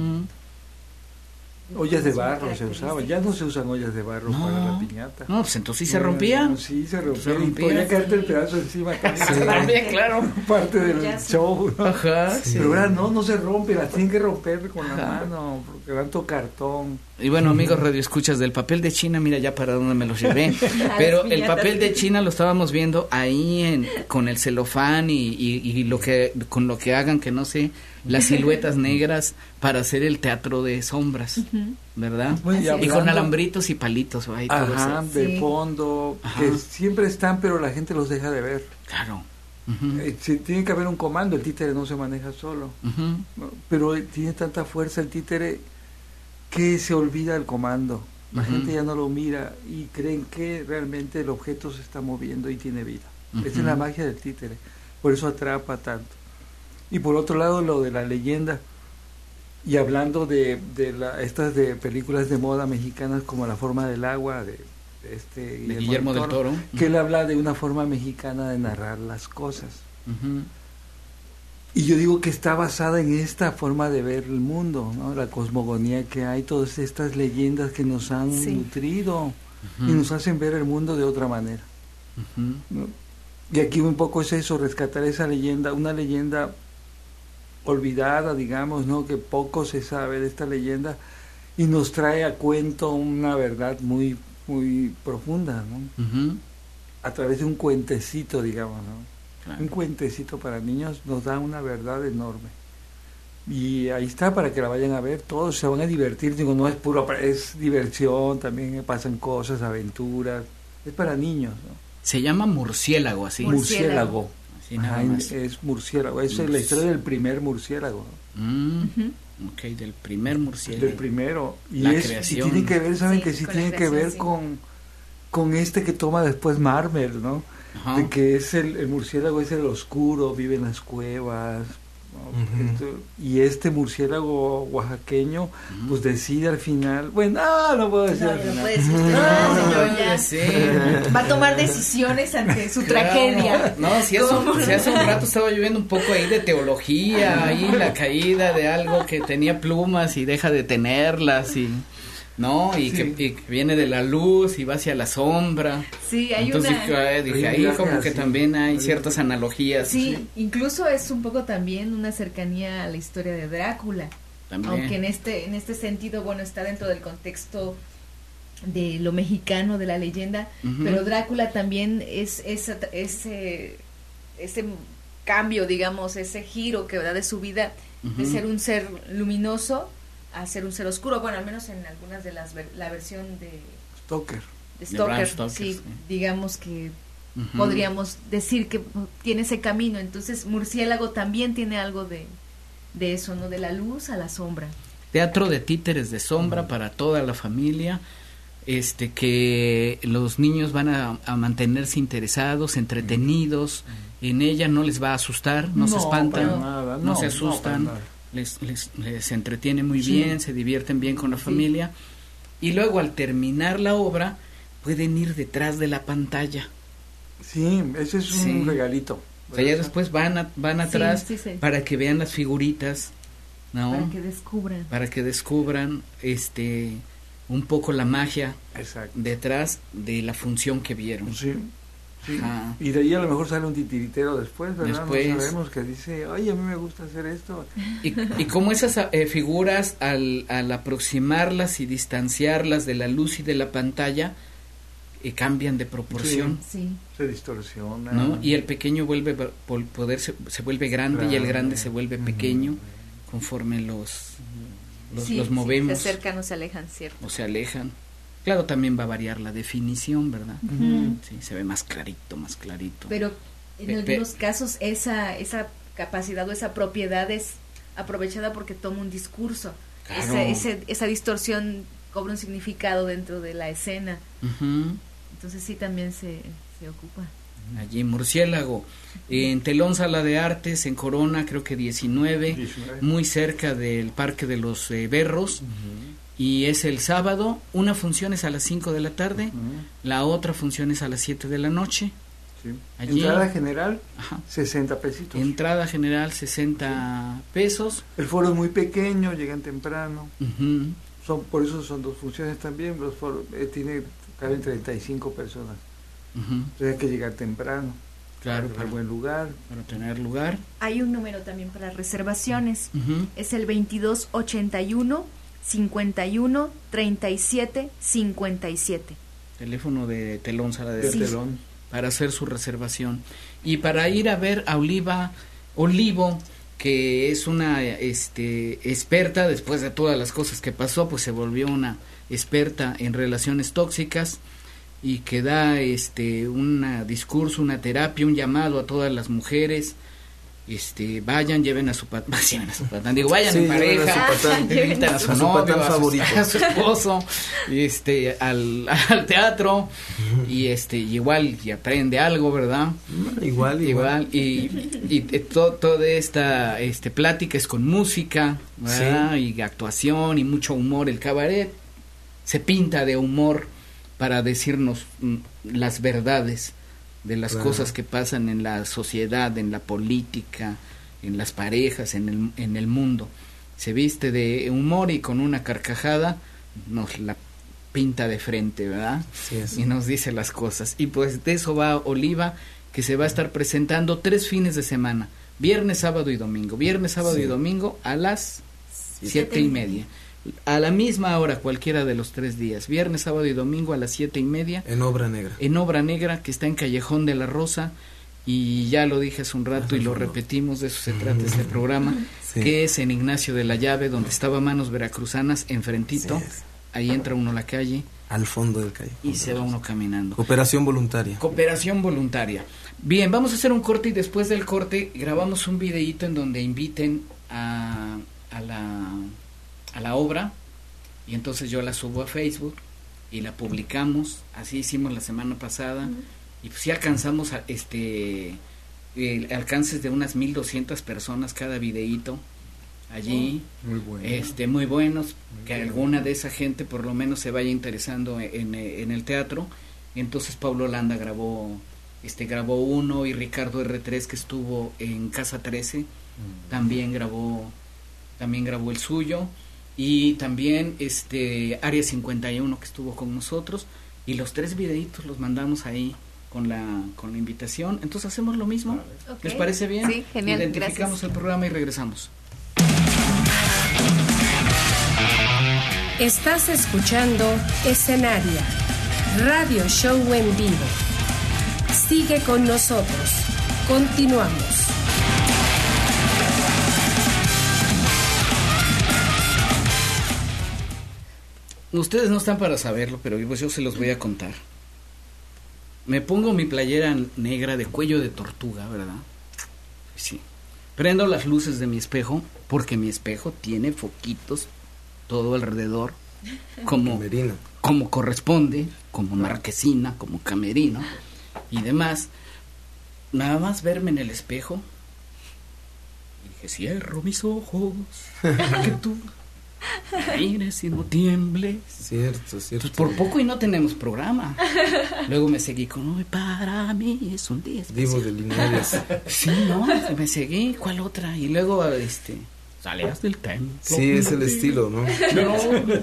Speaker 6: Ollas de barro se usaban, ya no se usan ollas de barro para la piñata.
Speaker 3: No, pues entonces sí se rompían.
Speaker 6: Sí, se rompían. Y podía caerte el pedazo encima.
Speaker 3: Se rompía, claro.
Speaker 6: Parte del show, ¿no?
Speaker 3: Ajá, sí.
Speaker 6: Pero ahora no se rompe, las tienen que romper con la mano, porque tanto cartón.
Speaker 3: Y bueno, amigos radioescuchas, del papel de China, mira ya para dónde me los llevé. Pero el papel de China lo estábamos viendo ahí con el celofán y con lo que hagan, que no sé, las siluetas negras para hacer el teatro de sombras, ¿verdad? Bueno, y con alambritos y palitos.
Speaker 6: De fondo, que siempre están, pero la gente los deja de ver.
Speaker 3: Claro.
Speaker 6: Tiene que haber un comando, el títere no se maneja solo. Pero tiene tanta fuerza el títere que se olvida el comando. La gente ya no lo mira y creen que realmente el objeto se está moviendo y tiene vida. Esa es la magia del títere. Por eso atrapa tanto. Y por otro lado, lo de la leyenda. Y hablando de estas de películas de moda mexicanas como La forma del agua, de
Speaker 3: Guillermo del Toro,
Speaker 6: que él habla de una forma mexicana de narrar las cosas. Y yo digo que está basada en esta forma de ver el mundo, ¿no? La cosmogonía que hay, todas estas leyendas que nos han nutrido y nos hacen ver el mundo de otra manera. ¿No? Y aquí un poco es eso, rescatar esa leyenda, una leyenda olvidada, digamos, ¿no? Que poco se sabe de esta leyenda y nos trae a cuento una verdad muy muy profunda, ¿no? A través de un cuentecito, digamos, ¿no? Claro. Un cuentecito para niños nos da una verdad enorme. Y ahí está, para que la vayan a ver, todos se van a divertir, digo, no es puro, es diversión, también pasan cosas, aventuras, es para niños, ¿no?
Speaker 3: Se llama Murciélago, así.
Speaker 6: Murciélago.
Speaker 3: Así nada más.
Speaker 6: Es murciélago, esa es la historia del primer murciélago, ¿no?
Speaker 3: Ok, del primer murciélago.
Speaker 6: Del primero. Y
Speaker 3: la
Speaker 6: es,
Speaker 3: creación.
Speaker 6: Y tiene que ver, ¿saben? Que sí tiene que ver con este que toma después Marvel, ¿no? De que es el murciélago es el oscuro, vive en las cuevas, ¿no? Y este murciélago oaxaqueño pues decide al final, bueno, no puedo decir al final.
Speaker 4: No puede decir señor, ya va a tomar decisiones ante su tragedia.
Speaker 3: No, si hace un rato estaba lloviendo un poco ahí de teología, ahí la caída de algo que tenía plumas y deja de tenerlas y ¿no? Y que viene de la luz y va hacia la sombra.
Speaker 4: Sí, hay
Speaker 3: entonces dije ahí como que también hay ciertas analogías.
Speaker 4: Sí, incluso es un poco también una cercanía a la historia de Drácula. También. Aunque en este sentido, bueno, está dentro del contexto de lo mexicano, de la leyenda, pero Drácula también es ese cambio, digamos, ese giro que da de su vida, de ser un ser luminoso a ser un ser oscuro, bueno, al menos en algunas de la versión de
Speaker 6: Stoker,
Speaker 4: sí, digamos que podríamos decir que tiene ese camino. Entonces Murciélago también tiene algo de eso, ¿no? De la luz a la sombra.
Speaker 3: Teatro de títeres de sombra para toda la familia, que los niños van a mantenerse interesados, entretenidos, en ella no les va a asustar, no se espantan, no se asustan. Les entretiene muy bien, se divierten bien con la familia, y luego al terminar la obra pueden ir detrás de la pantalla.
Speaker 6: Sí, ese es un regalito.
Speaker 3: O sea, ya después van atrás para que vean las figuritas, ¿no? Para que descubran un poco la magia detrás de la función que vieron.
Speaker 6: Sí. Sí. Y de ahí a lo mejor sale un titiritero después, ¿verdad? No sabemos, que dice, oye, a mí me gusta hacer esto.
Speaker 3: Y como esas figuras, al aproximarlas y distanciarlas de la luz y de la pantalla, cambian de proporción.
Speaker 4: Sí.
Speaker 6: Se distorsiona.
Speaker 3: ¿No? Y el pequeño se vuelve grande, y el grande se vuelve pequeño conforme los movemos.
Speaker 4: Se acercan o se alejan, ¿cierto?
Speaker 3: O se alejan. Claro, también va a variar la definición, ¿verdad? Sí, se ve más clarito.
Speaker 4: Pero en algunos casos esa capacidad o esa propiedad es aprovechada porque toma un discurso.
Speaker 3: Claro.
Speaker 4: Esa distorsión cobra un significado dentro de la escena. Entonces sí, también se ocupa.
Speaker 3: Allí en Murciélago, en Telón Sala de Artes, en Corona, creo que 19, muy cerca del Parque de los Berros, y es el sábado. Una función es a las 5 de la tarde, la otra función es a las 7 de la noche.
Speaker 6: Sí.
Speaker 3: Allí,
Speaker 6: entrada general, 60 pesitos.
Speaker 3: Entrada general, 60 pesos.
Speaker 6: El foro es muy pequeño, llegan temprano. Por eso son 2 funciones también. Los foros caben 35 personas. Entonces hay que llegar temprano.
Speaker 3: Claro,
Speaker 6: para buen lugar.
Speaker 3: Para tener lugar.
Speaker 4: Hay un número también para reservaciones. Es el 2281 51 37 57.
Speaker 3: Teléfono de Telón Sala de
Speaker 6: Artes.
Speaker 3: Telón, para hacer su reservación. Y para ir a ver a Olivo, que es una experta, después de todas las cosas que pasó, pues se volvió una experta en relaciones tóxicas, y que da un discurso, una terapia, un llamado a todas las mujeres. Vayan, lleven a su patán, vayan en pareja, invitan a su novio, a su esposo, al teatro, y igual y aprende algo, ¿verdad? Igual y toda esta plática es con música, ¿verdad? Y actuación y mucho humor. El cabaret se pinta de humor para decirnos las verdades de las cosas que pasan en la sociedad, en la política, en las parejas, en el mundo. Se viste de humor y con una carcajada nos la pinta de frente, ¿verdad? Sí. Y nos dice las cosas. Y pues de eso va Oliva, que se va a estar presentando 3 fines de semana, viernes, sábado y domingo. Viernes, sábado y domingo a las 7:30. A la misma hora, cualquiera de los 3 días, viernes, sábado y domingo a las 7:30.
Speaker 5: En Obra Negra.
Speaker 3: En Obra Negra, que está en Callejón de la Rosa, y ya lo dije hace un rato y lo repetimos, de eso se trata este programa, que es en Ignacio de la Llave, donde estaba Manos Veracruzanas, enfrentito, ahí entra uno a la calle.
Speaker 5: Al fondo del callejón.
Speaker 3: Y se va uno caminando.
Speaker 5: Cooperación voluntaria.
Speaker 3: Cooperación voluntaria. Bien, vamos a hacer un corte, y después del corte grabamos un videíto en donde inviten a la obra, y entonces yo la subo a Facebook y la publicamos. Así hicimos la semana pasada, y pues sí alcanzamos alcances de unas 1,200 personas cada videíto allí.
Speaker 6: Muy bueno.
Speaker 3: Muy buenos, que alguna de esa gente por lo menos se vaya interesando en el teatro. Entonces Pablo Landa grabó uno, y Ricardo R3, que estuvo en Casa 13, también grabó el suyo. Y también Área 51, que estuvo con nosotros, y los 3 videitos los mandamos ahí con la invitación. Entonces hacemos lo mismo. ¿Les parece bien?
Speaker 4: Sí, genial.
Speaker 3: Identificamos el programa y regresamos.
Speaker 1: Estás escuchando Escenaria, radio show en vivo. Sigue con nosotros. Continuamos.
Speaker 3: Ustedes no están para saberlo, pero pues yo se los voy a contar. Me pongo mi playera negra de cuello de tortuga, ¿verdad? Sí. Prendo las luces de mi espejo, porque mi espejo tiene foquitos todo alrededor, como corresponde, como marquesina, como camerino y demás. Nada más verme en el espejo, y dije, cierro mis ojos, que tú mires y no tiembles.
Speaker 5: Cierto.
Speaker 3: Entonces por poco y no tenemos programa. Luego me seguí con hoy para mí es un día especial.
Speaker 5: Vivo de Linares.
Speaker 3: Sí, no, me seguí, ¿cuál otra? Y luego sales del templo.
Speaker 5: Sí, es el estilo, ¿no?
Speaker 3: No.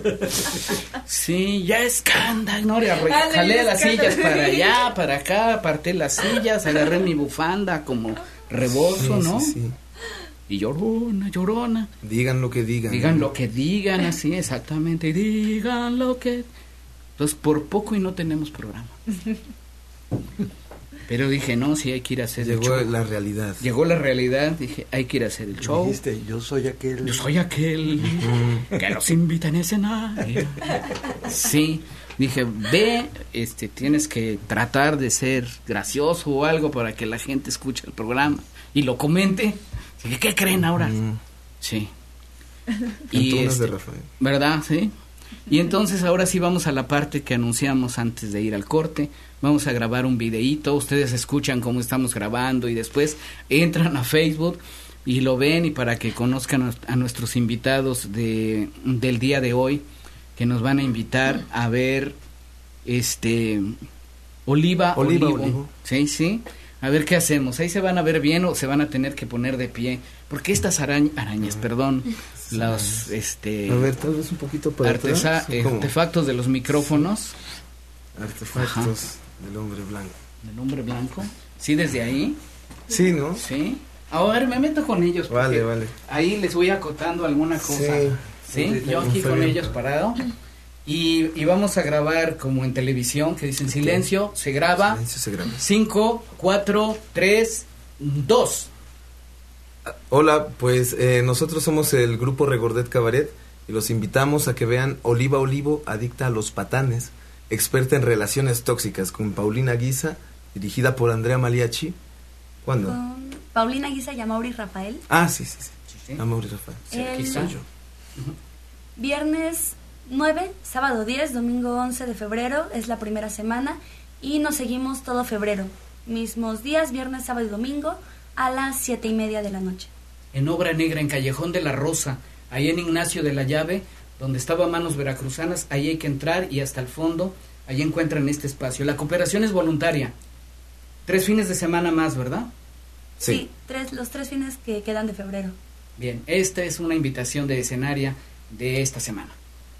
Speaker 3: Sí, ya escándalo, no, jalé las sillas para allá, para acá, aparté las sillas, agarré mi bufanda como rebozo, ¿no?
Speaker 5: Sí.
Speaker 3: Y llorona.
Speaker 5: Digan lo que digan.
Speaker 3: Digan lo que digan, así, exactamente. Digan lo que... Entonces, por poco y no tenemos programa. Pero dije, no, sí hay que ir a hacer el show.
Speaker 5: Llegó la realidad.
Speaker 3: Llegó la realidad, dije, hay que ir a hacer el show.
Speaker 6: Dijiste, yo soy aquel
Speaker 3: que los invita en escenario. Sí, dije, ve, tienes que tratar de ser gracioso o algo para que la gente escuche el programa y lo comente. Dije, ¿qué creen ahora? Sí. Y
Speaker 5: de Rafael.
Speaker 3: ¿Verdad? Sí. Y entonces ahora sí vamos a la parte que anunciamos antes de ir al corte. Vamos a grabar un videíto, ustedes escuchan cómo estamos grabando y después entran a Facebook y lo ven, y para que conozcan a nuestros invitados del día de hoy, que nos van a invitar a ver Olivo. Sí. A ver qué hacemos. Ahí se van a ver bien o se van a tener que poner de pie, porque estas arañas, los
Speaker 5: a ver, tal vez un poquito para atrás.
Speaker 3: Artefactos de los micrófonos.
Speaker 5: Artefactos del hombre blanco.
Speaker 3: ¿Del hombre blanco? Sí, desde ahí.
Speaker 5: Sí, ¿no?
Speaker 3: Sí. A ver, me meto con ellos.
Speaker 5: Vale.
Speaker 3: Ahí les voy acotando alguna cosa. Sí. Yo aquí con ellos parado. Y vamos a grabar como en televisión, que dicen silencio, se graba.
Speaker 5: Silencio, se graba.
Speaker 3: 5, 4, 3, 2.
Speaker 5: Hola, pues nosotros somos el grupo Regordet Cabaret y los invitamos a que vean Olivo, adicta a los patanes, experta en relaciones tóxicas, con Paulina Guisa, dirigida por Andrea Maliachi. ¿Cuándo?
Speaker 7: Con Paulina Guisa y Amaury Rafael.
Speaker 5: Sí. Amaury Rafael.
Speaker 3: Aquí estoy yo.
Speaker 7: Viernes 9, sábado 10, domingo 11 de febrero, es la primera semana, y nos seguimos todo febrero. Mismos días, viernes, sábado y domingo, a las 7:30 de la noche.
Speaker 3: En Obra Negra, en Callejón de la Rosa, ahí en Ignacio de la Llave, donde estaba Manos Veracruzanas, ahí hay que entrar y hasta el fondo, ahí encuentran este espacio. La cooperación es voluntaria. 3 fines de semana más, ¿verdad?
Speaker 7: Sí, los 3 fines que quedan de febrero.
Speaker 3: Bien, esta es una invitación de escenaria de esta semana.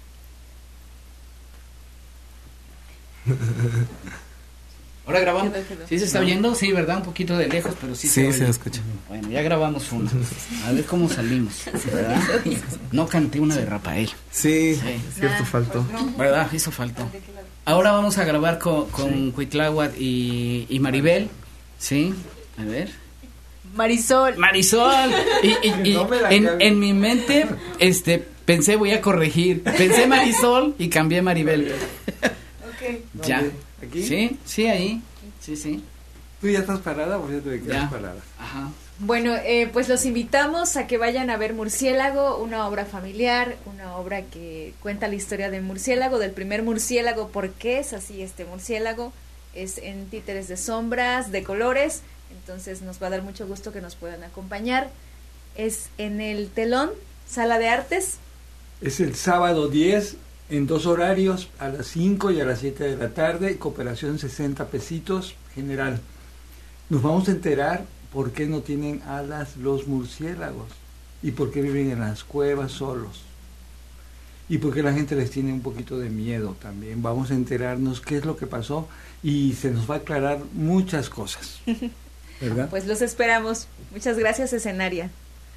Speaker 3: Ahora grabamos. ¿Sí se está oyendo? Sí, ¿verdad? Un poquito de lejos, pero sí se oye.
Speaker 5: Se escucha.
Speaker 3: Bueno, ya grabamos una. A ver cómo salimos, ¿verdad? No canté una de Rafael.
Speaker 5: Sí. Cierto, faltó.
Speaker 3: ¿Verdad? Eso faltó. Ahora vamos a grabar con Cuitláhuac y Maribel. ¿Sí? A ver.
Speaker 4: Marisol.
Speaker 3: Y en mi mente, pensé, voy a corregir. Pensé Marisol y cambié Maribel.
Speaker 4: Okay.
Speaker 3: Ya.
Speaker 6: ¿Aquí?
Speaker 3: Sí, ahí. Sí.
Speaker 6: ¿Tú ya estás parada o ya te quedas parada?
Speaker 3: Ajá.
Speaker 4: Bueno, pues los invitamos a que vayan a ver Murciélago, una obra familiar, una obra que cuenta la historia del murciélago, del primer murciélago, por qué es así este murciélago, es en títeres de sombras, de colores, entonces nos va a dar mucho gusto que nos puedan acompañar. Es en el Telón, Sala de Artes.
Speaker 6: Es el sábado 10, en 2 horarios, a las 5 y a las 7 de la tarde, cooperación 60 pesitos general. Nos vamos a enterar por qué no tienen alas los murciélagos y por qué viven en las cuevas solos y por qué la gente les tiene un poquito de miedo también. Vamos a enterarnos qué es lo que pasó y se nos va a aclarar muchas cosas, ¿verdad?
Speaker 4: Pues los esperamos. Muchas gracias, escenaria.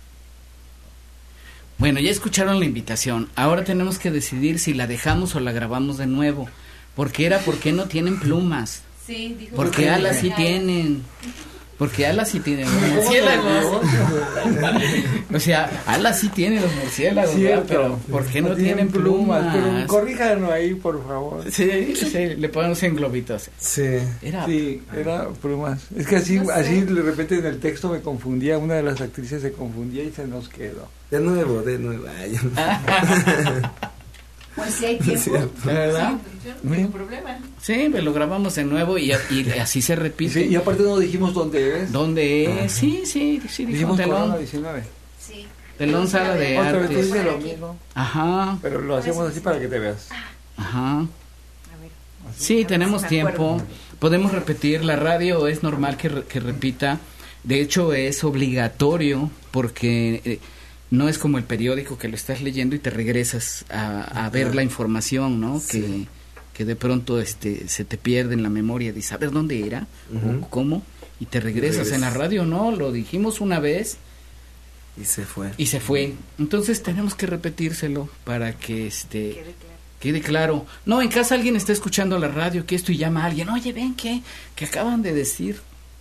Speaker 3: Bueno, ya escucharon la invitación. Ahora tenemos que decidir si la dejamos o la grabamos de nuevo. Porque no tienen plumas.
Speaker 4: Sí, dijo.
Speaker 3: Porque alas sí tienen. Porque alas sí tienen los murciélagos. O sea, alas sí tienen los murciélagos,
Speaker 6: Cierto,
Speaker 3: pero ¿por qué no tienen plumas?
Speaker 6: Pero corríjanos ahí, por favor.
Speaker 3: Sí, le ponemos en globitos.
Speaker 5: Sí.
Speaker 3: Era
Speaker 6: plumas. Es que así de repente en el texto me confundía, una de las actrices se confundía y se nos quedó.
Speaker 5: De nuevo. Ay,
Speaker 4: Pues si hay tiempo.
Speaker 3: ¿Verdad?
Speaker 4: Sí, no tengo problema.
Speaker 3: Sí, lo grabamos de nuevo y así se repite.
Speaker 6: Sí, y aparte no dijimos dónde es.
Speaker 3: ¿Dónde es? Sí,
Speaker 6: dijimos
Speaker 3: Telón.
Speaker 6: Corona 19.
Speaker 4: Sí.
Speaker 3: Telón, Sala de
Speaker 6: Otra vez
Speaker 3: Artes.
Speaker 6: dice lo mismo.
Speaker 3: Ajá.
Speaker 6: Pero lo hacemos así para que te veas.
Speaker 3: Ajá.
Speaker 4: A ver.
Speaker 3: Sí, tenemos
Speaker 4: me
Speaker 3: tiempo.
Speaker 4: acuerdo.
Speaker 3: Podemos repetir. La radio es normal que repita. De hecho, es obligatorio porque no es como el periódico que lo estás leyendo y te regresas a ver la información, ¿no?
Speaker 5: Sí.
Speaker 3: Que de pronto se te pierde en la memoria de saber dónde era o cómo y te regresas. En la radio no, lo dijimos una vez y se fue. Entonces tenemos que repetírselo para que quede claro. No, en casa alguien está escuchando la radio, que esto y llama a alguien, oye, ven, que acaban de decir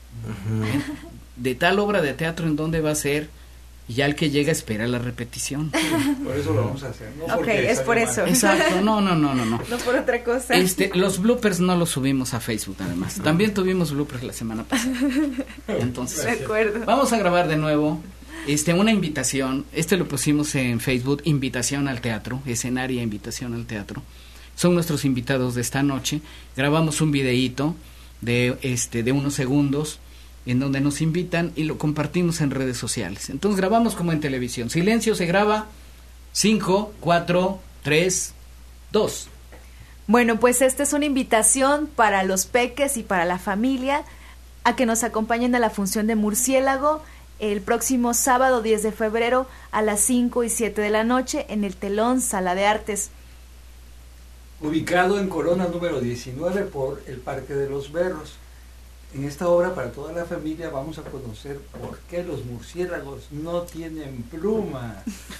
Speaker 3: de tal obra de teatro en dónde va a ser, y ya el que llega espera la repetición.
Speaker 6: Por eso lo vamos a hacer, ¿no?
Speaker 4: Ok, es por eso.
Speaker 3: Exacto, no.
Speaker 4: No por otra cosa.
Speaker 3: Los bloopers no los subimos a Facebook, además. También tuvimos bloopers la semana pasada. Entonces,
Speaker 4: De acuerdo.
Speaker 3: vamos a grabar de nuevo una invitación. Lo pusimos en Facebook, invitación al teatro, escenaria invitación al teatro. Son nuestros invitados de esta noche. Grabamos un videíto de unos segundos en donde nos invitan y lo compartimos en redes sociales. Entonces grabamos como en televisión. Silencio, se graba. 5, 4, 3, 2.
Speaker 4: Bueno, pues esta es una invitación para los peques y para la familia a que nos acompañen a la función de Murciélago el próximo sábado 10 de febrero a las 5 y 7 de la noche en el Telón Sala de Artes.
Speaker 6: Ubicado en Corona número 19 por el Parque de los Berros. En esta obra, para toda la familia, vamos a conocer por qué los murciélagos no tienen plumas.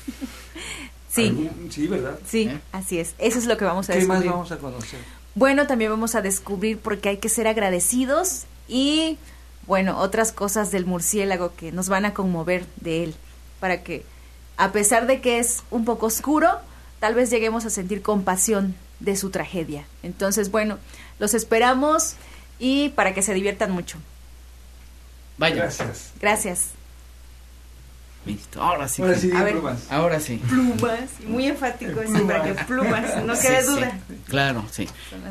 Speaker 4: Sí.
Speaker 6: Sí, ¿verdad?
Speaker 4: Sí, así es. Eso es lo que vamos a descubrir.
Speaker 6: ¿Qué más vamos a conocer?
Speaker 4: Bueno, también vamos a descubrir por qué hay que ser agradecidos y, bueno, otras cosas del murciélago que nos van a conmover de él, para que, a pesar de que es un poco oscuro, tal vez lleguemos a sentir compasión de su tragedia. Entonces, bueno, los esperamos y para que se diviertan mucho.
Speaker 3: Vaya.
Speaker 4: Gracias.
Speaker 3: Listo, ahora sí.
Speaker 4: A ver,
Speaker 6: plumas.
Speaker 3: Ahora sí.
Speaker 4: Plumas, muy enfático eso, para que plumas, no quede duda.
Speaker 3: Sí, claro, sí.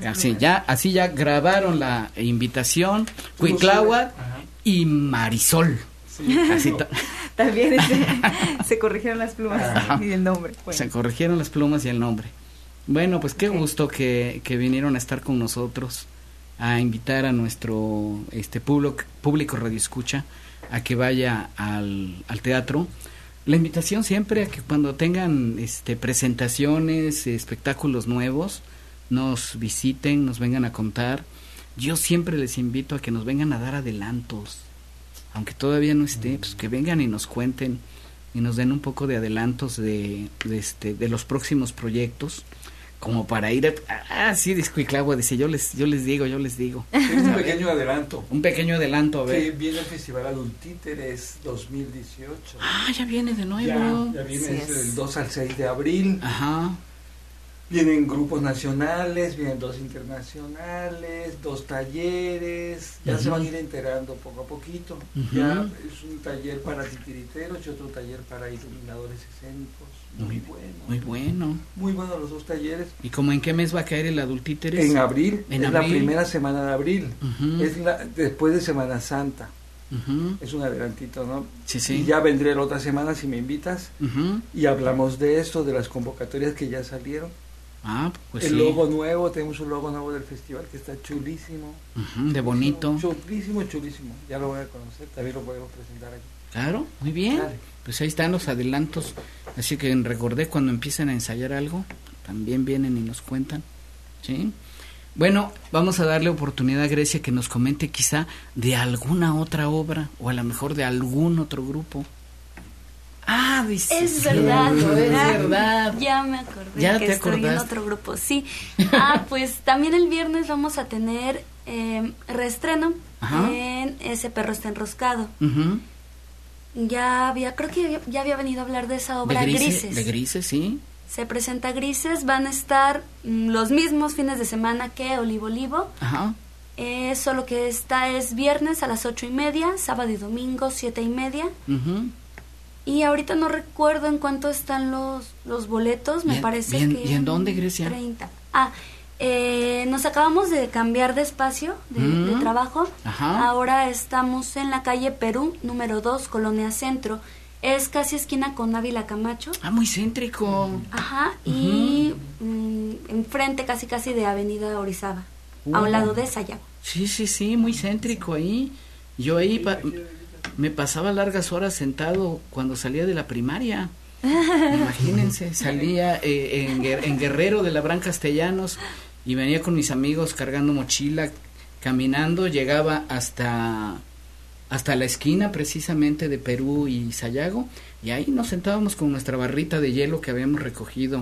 Speaker 3: Así ya grabaron la invitación, Cuitláhuac y Marisol.
Speaker 6: Sí.
Speaker 3: Así
Speaker 4: También se corrigieron las plumas y el nombre. Bueno.
Speaker 3: Se corrigieron las plumas y el nombre. Bueno, pues qué gusto que vinieron a estar con nosotros, a invitar a nuestro público radioescucha a que vaya al teatro. La invitación siempre a que cuando tengan presentaciones, espectáculos nuevos, nos visiten, nos vengan a contar. Yo siempre les invito a que nos vengan a dar adelantos, aunque todavía no esté, pues que vengan y nos cuenten y nos den un poco de adelantos de los próximos proyectos, como para ir sí, Cuitláhuac dice, yo les digo.
Speaker 6: Es un pequeño adelanto.
Speaker 3: Un pequeño adelanto, a ver.
Speaker 6: Que viene el Festival Adultíteres 2018.
Speaker 3: Ya viene de nuevo.
Speaker 6: Ya viene del 2 al 6 de abril.
Speaker 3: Ajá.
Speaker 6: Vienen grupos nacionales, vienen 2 internacionales, 2 talleres, ya se van a ir enterando poco a poquito. Ya es un taller para titiriteros y otro taller para iluminadores escénicos. Muy bueno. Muy bueno los 2 talleres.
Speaker 3: ¿Y cómo en qué mes va a caer el Adultíteres?
Speaker 6: En abril, la primera semana de abril. Es después de Semana Santa. Es un adelantito, ¿no?
Speaker 3: Sí.
Speaker 6: Y ya vendré la otra semana si me invitas. Y hablamos de esto, de las convocatorias que ya salieron.
Speaker 3: Pues
Speaker 6: el logo nuevo, tenemos un logo nuevo del festival que está chulísimo.
Speaker 3: De bonito.
Speaker 6: Chulísimo. Ya lo voy a conocer, también lo podemos presentar aquí.
Speaker 3: Claro, muy bien.
Speaker 6: Dale.
Speaker 3: Pues ahí están los adelantos. Así que recordé cuando empiezan a ensayar algo, también vienen y nos cuentan. ¿Sí? Bueno, vamos a darle oportunidad a Grecia que nos comente quizá de alguna otra obra o a lo mejor de algún otro grupo. Dice.
Speaker 7: Es verdad.
Speaker 3: Es verdad.
Speaker 7: Ya me acordé
Speaker 3: ¿Ya
Speaker 7: que
Speaker 3: te
Speaker 7: estoy en
Speaker 3: acordaste?
Speaker 7: otro grupo, sí. Pues también el viernes vamos a tener reestreno en Ese perro está enroscado. Creo que ya había venido a hablar de esa obra, Grises.
Speaker 3: De Grises, sí.
Speaker 7: Se presenta Grises, van a estar los mismos fines de semana que Olivo Olivo. Solo que esta es viernes a las 8:30, sábado y domingo 7:30. Y ahorita no recuerdo en cuánto están los boletos, me parece que...
Speaker 3: ¿Y en dónde, Grecia?
Speaker 7: 30. Nos acabamos de cambiar de espacio de trabajo. Ahora estamos en la calle Perú, número 2, Colonia Centro. Es casi esquina con Ávila Camacho.
Speaker 3: Muy céntrico.
Speaker 7: Y enfrente casi de Avenida Orizaba, a un lado de Sayago.
Speaker 3: Sí, muy céntrico ahí. Yo ahí me pasaba largas horas sentado cuando salía de la primaria. Imagínense, salía en Guerrero de Labrán Castellanos y venía con mis amigos cargando mochila, caminando, llegaba hasta la esquina precisamente de Perú y Sayago, y ahí nos sentábamos con nuestra barrita de hielo que habíamos recogido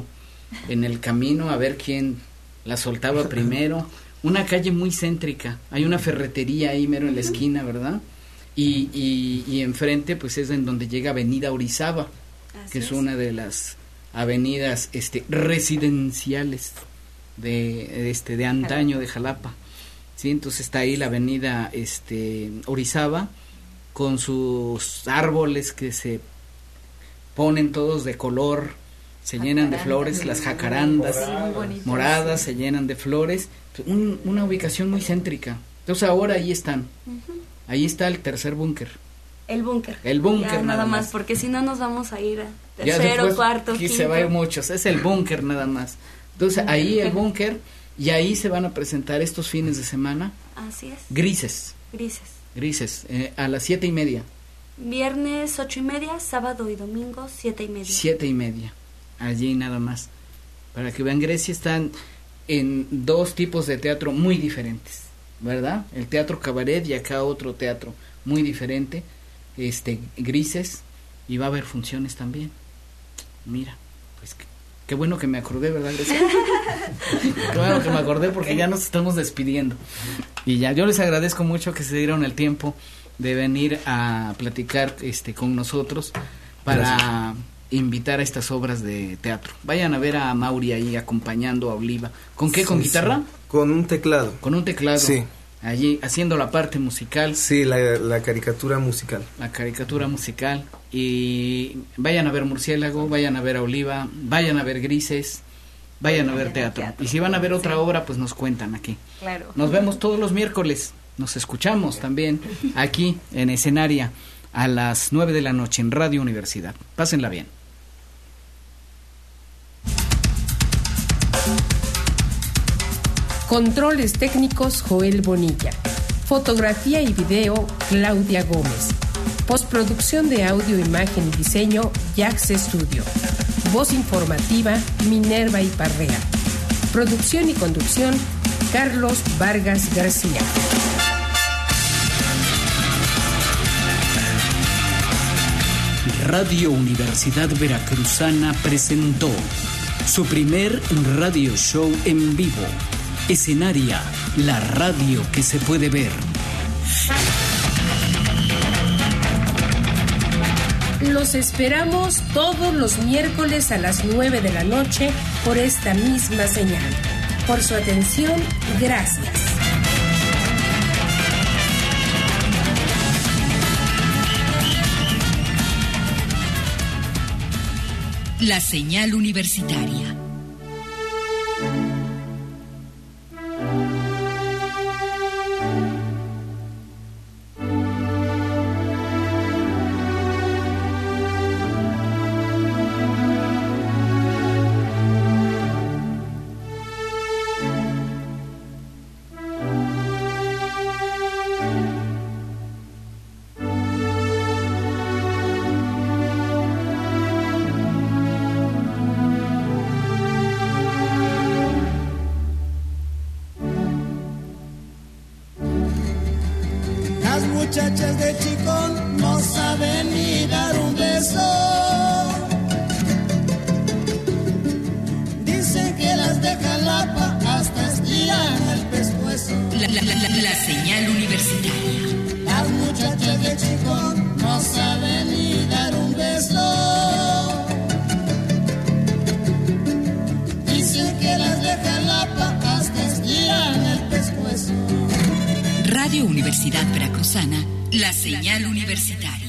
Speaker 3: en el camino a ver quién la soltaba primero. Una calle muy céntrica, hay una ferretería ahí mero en la esquina, ¿verdad? Y enfrente pues es en donde llega Avenida Orizaba, que es una de las avenidas residenciales de antaño de Jalapa. Sí, entonces está ahí la Avenida Orizaba con sus árboles que se ponen todos de color, se llenan de flores, las jacarandas moradas se llenan de flores, una ubicación muy céntrica. Entonces ahora ahí están. Ahí está el tercer búnker.
Speaker 7: El búnker.
Speaker 3: El búnker
Speaker 7: ya, nada más, porque si no nos vamos a ir a tercero, cuarto,
Speaker 3: quinto.
Speaker 7: Se
Speaker 3: va a ir muchos, es el búnker nada más. Entonces ahí el búnker, y ahí se van a presentar estos fines de semana.
Speaker 7: Así es.
Speaker 3: Grises, a las 7:30.
Speaker 7: Viernes 8:30, sábado y domingo 7:30.
Speaker 3: 7:30, allí nada más. Para que vean, Grecia están en dos tipos de teatro muy diferentes, ¿verdad? El teatro cabaret y acá otro teatro muy diferente, Grises, y va a haber funciones también. Mira, pues qué bueno que me acordé, ¿verdad, Grecia? Qué bueno que me acordé porque ya nos estamos despidiendo. Y ya, yo les agradezco mucho que se dieron el tiempo de venir a platicar con nosotros para invitar a estas obras de teatro. Vayan a ver a Mauri ahí acompañando a Oliva. ¿Con qué? ¿Con guitarra?
Speaker 5: Sí. Con un teclado.
Speaker 3: Con un teclado.
Speaker 5: Sí.
Speaker 3: Allí haciendo la parte musical.
Speaker 5: Sí, la caricatura musical.
Speaker 3: La caricatura musical. Y vayan a ver Murciélago, vayan a ver a Oliva, vayan a ver Grises, vayan a ver teatro. Y si van a ver otra obra, pues nos cuentan aquí.
Speaker 4: Claro.
Speaker 3: Nos vemos todos los miércoles. Nos escuchamos también aquí en Escenaria a las 9 de la noche en Radio Universidad. Pásenla bien.
Speaker 1: Controles técnicos Joel Bonilla. Fotografía y video Claudia Gómez. Postproducción de audio, imagen y diseño Jax Studio. Voz informativa Minerva Iparrea. Producción y conducción Carlos Vargas García.
Speaker 2: Radio Universidad Veracruzana presentó su primer radio show en vivo. Escenaria, la radio que se puede ver.
Speaker 1: Los esperamos todos los miércoles a las 9 de la noche por esta misma señal. Por su atención, gracias.
Speaker 8: La señal universitaria.
Speaker 9: Muchachas de Chicón no saben ni dar un beso. Dicen que las de Jalapa hasta estiran el pescuezo.
Speaker 8: La señal universitaria.
Speaker 9: Las muchachas de Chicón no saben ni dar un beso. Dicen que las de Jalapa hasta estiran el pescuezo.
Speaker 8: Radio Universidad Veracruzana, la señal universitaria.